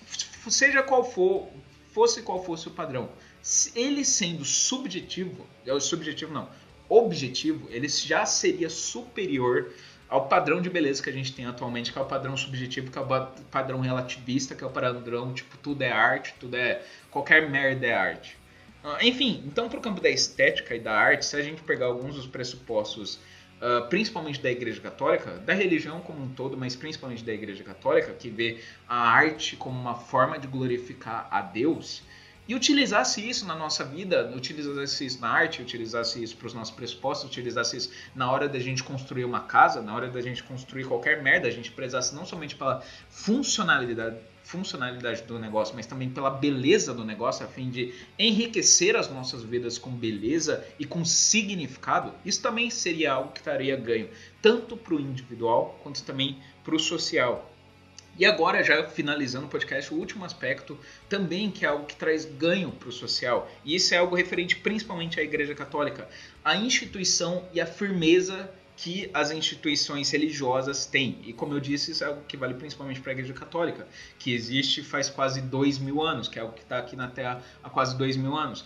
Seja qual for, fosse qual fosse o padrão, ele sendo subjetivo, subjetivo não, objetivo, ele já seria superior ao padrão de beleza que a gente tem atualmente, que é o padrão subjetivo, que é o padrão relativista, que é o padrão, tipo, tudo é arte, tudo é, qualquer merda é arte. Enfim, então pro campo da estética e da arte, se a gente pegar alguns dos pressupostos, Uh, principalmente da Igreja Católica, da religião como um todo, mas principalmente da Igreja Católica, que vê a arte como uma forma de glorificar a Deus, e utilizasse isso na nossa vida, utilizasse isso na arte, utilizasse isso para os nossos pressupostos, utilizasse isso na hora da gente construir uma casa, na hora da gente construir qualquer merda, a gente prezasse não somente pela funcionalidade, funcionalidade do negócio, mas também pela beleza do negócio, a fim de enriquecer as nossas vidas com beleza e com significado, isso também seria algo que traria ganho, tanto para o individual quanto também para o social. E agora, já finalizando o podcast, o último aspecto também, que é algo que traz ganho para o social, e isso é algo referente principalmente à Igreja Católica, a instituição e a firmeza que as instituições religiosas têm. E como eu disse, isso é algo que vale principalmente para a Igreja Católica, que existe faz quase dois mil anos, que é algo que está aqui na Terra há quase dois mil anos.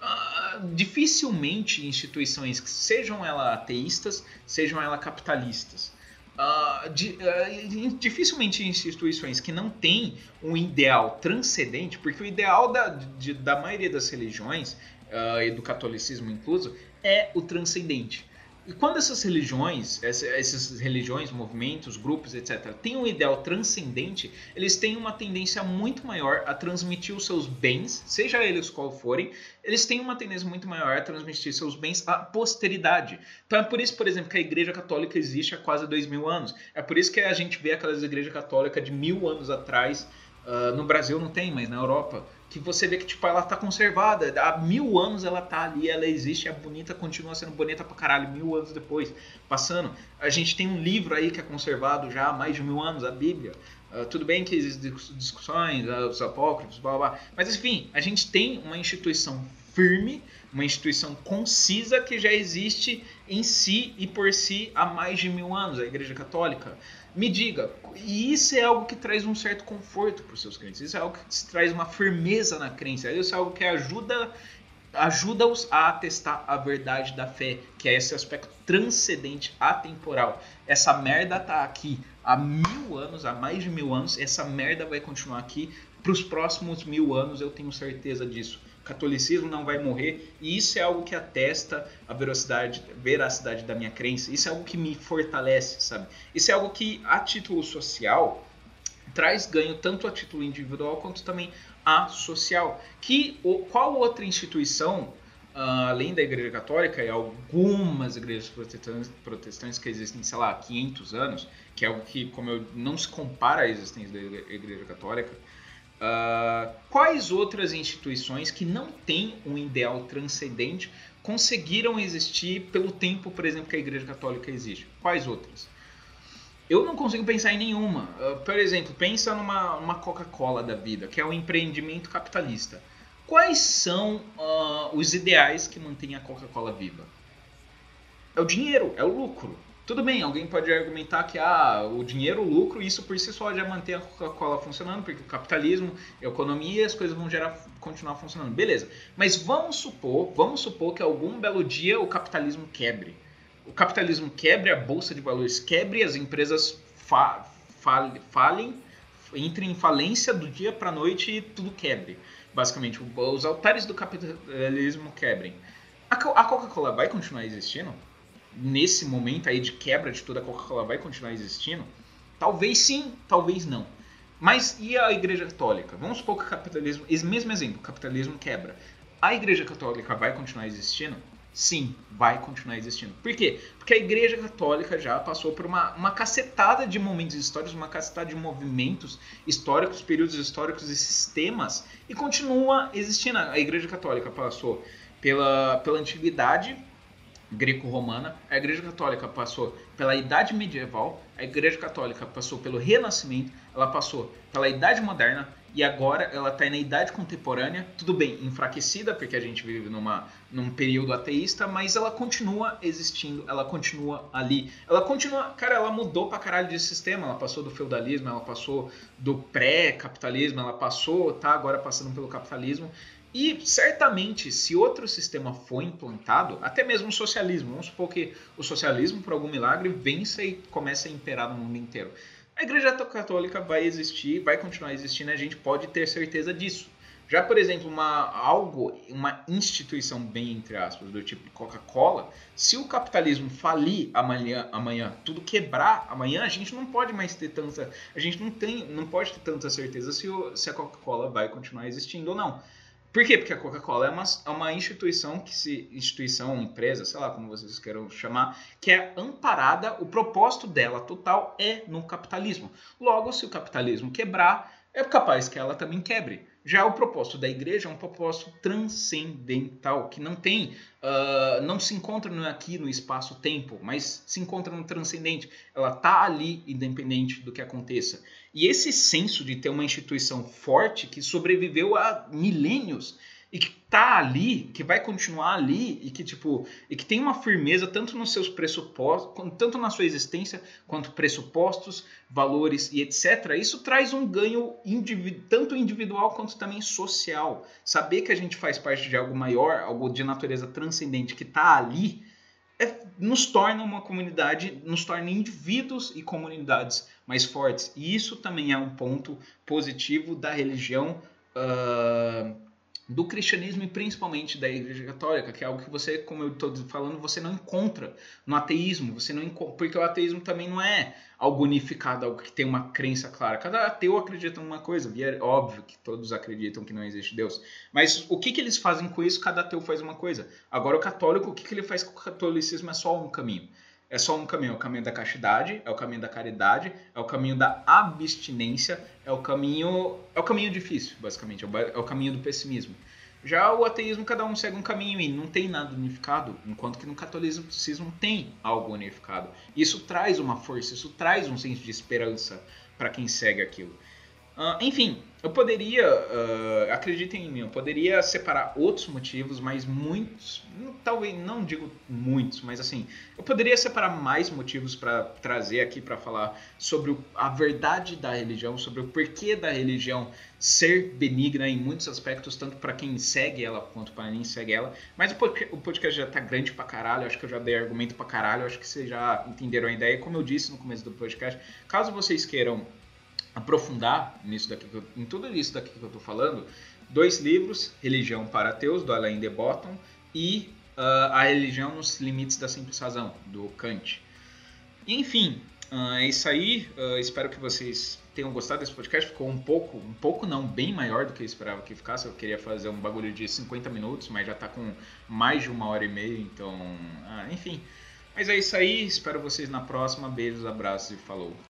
Uh, dificilmente instituições, sejam elas ateístas, sejam elas capitalistas, uh, di, uh, dificilmente instituições que não têm um ideal transcendente, porque o ideal da, de, da maioria das religiões, uh, e do catolicismo incluso, é o transcendente. E quando essas religiões, essas religiões, movimentos, grupos, etcétera, têm um ideal transcendente, eles têm uma tendência muito maior a transmitir os seus bens, seja eles qual forem, eles têm uma tendência muito maior a transmitir seus bens à posteridade. Então é por isso, por exemplo, que a Igreja Católica existe há quase dois mil anos. É por isso que a gente vê aquelas igrejas católicas de mil anos atrás, uh, no Brasil não tem, mas na Europa, que você vê que tipo, ela tá conservada, há mil anos ela tá ali, ela existe, é bonita, continua sendo bonita pra caralho, mil anos depois, passando. A gente tem um livro aí que é conservado já há mais de mil anos, a Bíblia. Uh, tudo bem que existem discussões, uh, os apócrifos, blá, blá, blá, mas enfim, a gente tem uma instituição firme, uma instituição concisa que já existe em si e por si há mais de mil anos, a Igreja Católica. Me diga, e isso é algo que traz um certo conforto para os seus crentes, isso é algo que traz uma firmeza na crença, isso é algo que ajuda, ajuda-os a atestar a verdade da fé, que é esse aspecto transcendente, atemporal. Essa merda tá aqui há mil anos, há mais de mil anos, essa merda vai continuar aqui para os próximos mil anos, eu tenho certeza disso. O catolicismo não vai morrer, e isso é algo que atesta a veracidade, veracidade da minha crença. Isso é algo que me fortalece, sabe? Isso é algo que, a título social, traz ganho tanto a título individual quanto também a social. Que, qual outra instituição, uh, além da Igreja Católica e algumas igrejas protestantes, protestantes que existem, sei lá, há quinhentos anos, que é algo que, como eu, não se compara à existência da Igreja Católica, Uh, quais outras instituições que não têm um ideal transcendente conseguiram existir pelo tempo, por exemplo, que a Igreja Católica existe? Quais outras? Eu não consigo pensar em nenhuma. Uh, por exemplo, pensa numa uma Coca-Cola da vida, que é um empreendimento capitalista. Quais são uh, os ideais que mantêm a Coca-Cola viva? É o dinheiro, é o lucro. Tudo bem, alguém pode argumentar que ah, o dinheiro, o lucro, isso por si só já mantém a Coca-Cola funcionando, porque o capitalismo, a economia, as coisas vão gerar, continuar funcionando. Beleza, mas vamos supor, vamos supor que algum belo dia o capitalismo quebre. O capitalismo quebre, a bolsa de valores quebre, as empresas fa fa falem, entrem em falência do dia para a noite e tudo quebre. Basicamente, os altares do capitalismo quebrem. A Coca-Cola vai continuar existindo? Nesse momento aí de quebra de toda a Coca-Cola vai continuar existindo? Talvez sim, talvez não. Mas e a Igreja Católica? Vamos supor que o capitalismo, esse mesmo exemplo, o capitalismo quebra. A Igreja Católica vai continuar existindo? Sim, vai continuar existindo. Por quê? Porque a Igreja Católica já passou por uma, uma cacetada de momentos históricos, uma cacetada de movimentos históricos, períodos históricos e sistemas, e continua existindo. A Igreja Católica passou pela, pela antiguidade greco-romana, a Igreja Católica passou pela Idade Medieval, a Igreja Católica passou pelo Renascimento, ela passou pela Idade Moderna e agora ela está na Idade Contemporânea, tudo bem, enfraquecida, porque a gente vive numa, num período ateísta, mas ela continua existindo, ela continua ali. Ela continua, cara, ela mudou pra caralho de sistema, ela passou do feudalismo, ela passou do pré-capitalismo, ela passou, tá agora passando pelo capitalismo. E certamente, se outro sistema for implantado, até mesmo o socialismo, vamos supor que o socialismo, por algum milagre, vença e comece a imperar no mundo inteiro. A Igreja Católica vai existir, vai continuar existindo, a gente pode ter certeza disso. Já, por exemplo, uma, algo, uma instituição bem, entre aspas, do tipo Coca-Cola, se o capitalismo falir amanhã, amanhã, tudo quebrar amanhã, a gente não pode mais ter tanta, a gente não, tem, não pode ter tanta certeza se, o, se a Coca-Cola vai continuar existindo ou não. Por quê? Porque a Coca-Cola é uma, é uma instituição, que se, instituição, empresa, sei lá como vocês queiram chamar, que é amparada, o propósito dela total é no capitalismo. Logo, se o capitalismo quebrar, é capaz que ela também quebre. Já o propósito da igreja é um propósito transcendental, que não tem, uh, não se encontra aqui no espaço-tempo, mas se encontra no transcendente. Ela está ali, independente do que aconteça. E esse senso de ter uma instituição forte que sobreviveu há milênios, e que tá ali, que vai continuar ali e que tipo, e que tem uma firmeza tanto nos seus pressupostos, tanto na sua existência, quanto pressupostos, valores e etcétera. Isso traz um ganho individu- tanto individual quanto também social. Saber que a gente faz parte de algo maior, algo de natureza transcendente que tá ali, é, nos torna uma comunidade, nos torna indivíduos e comunidades mais fortes. E isso também é um ponto positivo da religião, uh, do cristianismo e principalmente da Igreja Católica, que é algo que você, como eu estou falando, você não encontra no ateísmo, você não encontra, porque o ateísmo também não é algo unificado, algo que tem uma crença clara. Cada ateu acredita em uma coisa, e é óbvio que todos acreditam que não existe Deus. Mas o que, que eles fazem com isso? Cada ateu faz uma coisa. Agora o católico, o que, que ele faz com o catolicismo? É só um caminho. É só um caminho, é o caminho da castidade, é o caminho da caridade, é o caminho da abstinência, é o caminho, é o caminho difícil, basicamente, é o caminho do pessimismo. Já o ateísmo, cada um segue um caminho e não tem nada unificado, enquanto que no catolicismo tem algo unificado. Isso traz uma força, isso traz um senso de esperança para quem segue aquilo. Uh, enfim, eu poderia, uh, acreditem em mim, eu poderia separar outros motivos, mas muitos, talvez não digo muitos, mas assim, eu poderia separar mais motivos para trazer aqui para falar sobre o, a verdade da religião, sobre o porquê da religião ser benigna em muitos aspectos, tanto para quem segue ela quanto para quem segue ela. Mas o podcast já tá grande pra caralho, acho que eu já dei argumento pra caralho, acho que vocês já entenderam a ideia. Como eu disse no começo do podcast, caso vocês queiram aprofundar nisso daqui, em tudo isso daqui que eu estou falando, dois livros, Religião para Ateus, do Alain de Botton, e uh, A Religião nos Limites da Simples Razão, do Kant. E, enfim, uh, é isso aí. Uh, espero que vocês tenham gostado desse podcast. Ficou um pouco, um pouco não, bem maior do que eu esperava que ficasse. Eu queria fazer um bagulho de cinquenta minutos, mas já está com mais de uma hora e meia, então, uh, enfim. Mas é isso aí, espero vocês na próxima. Beijos, abraços e falou.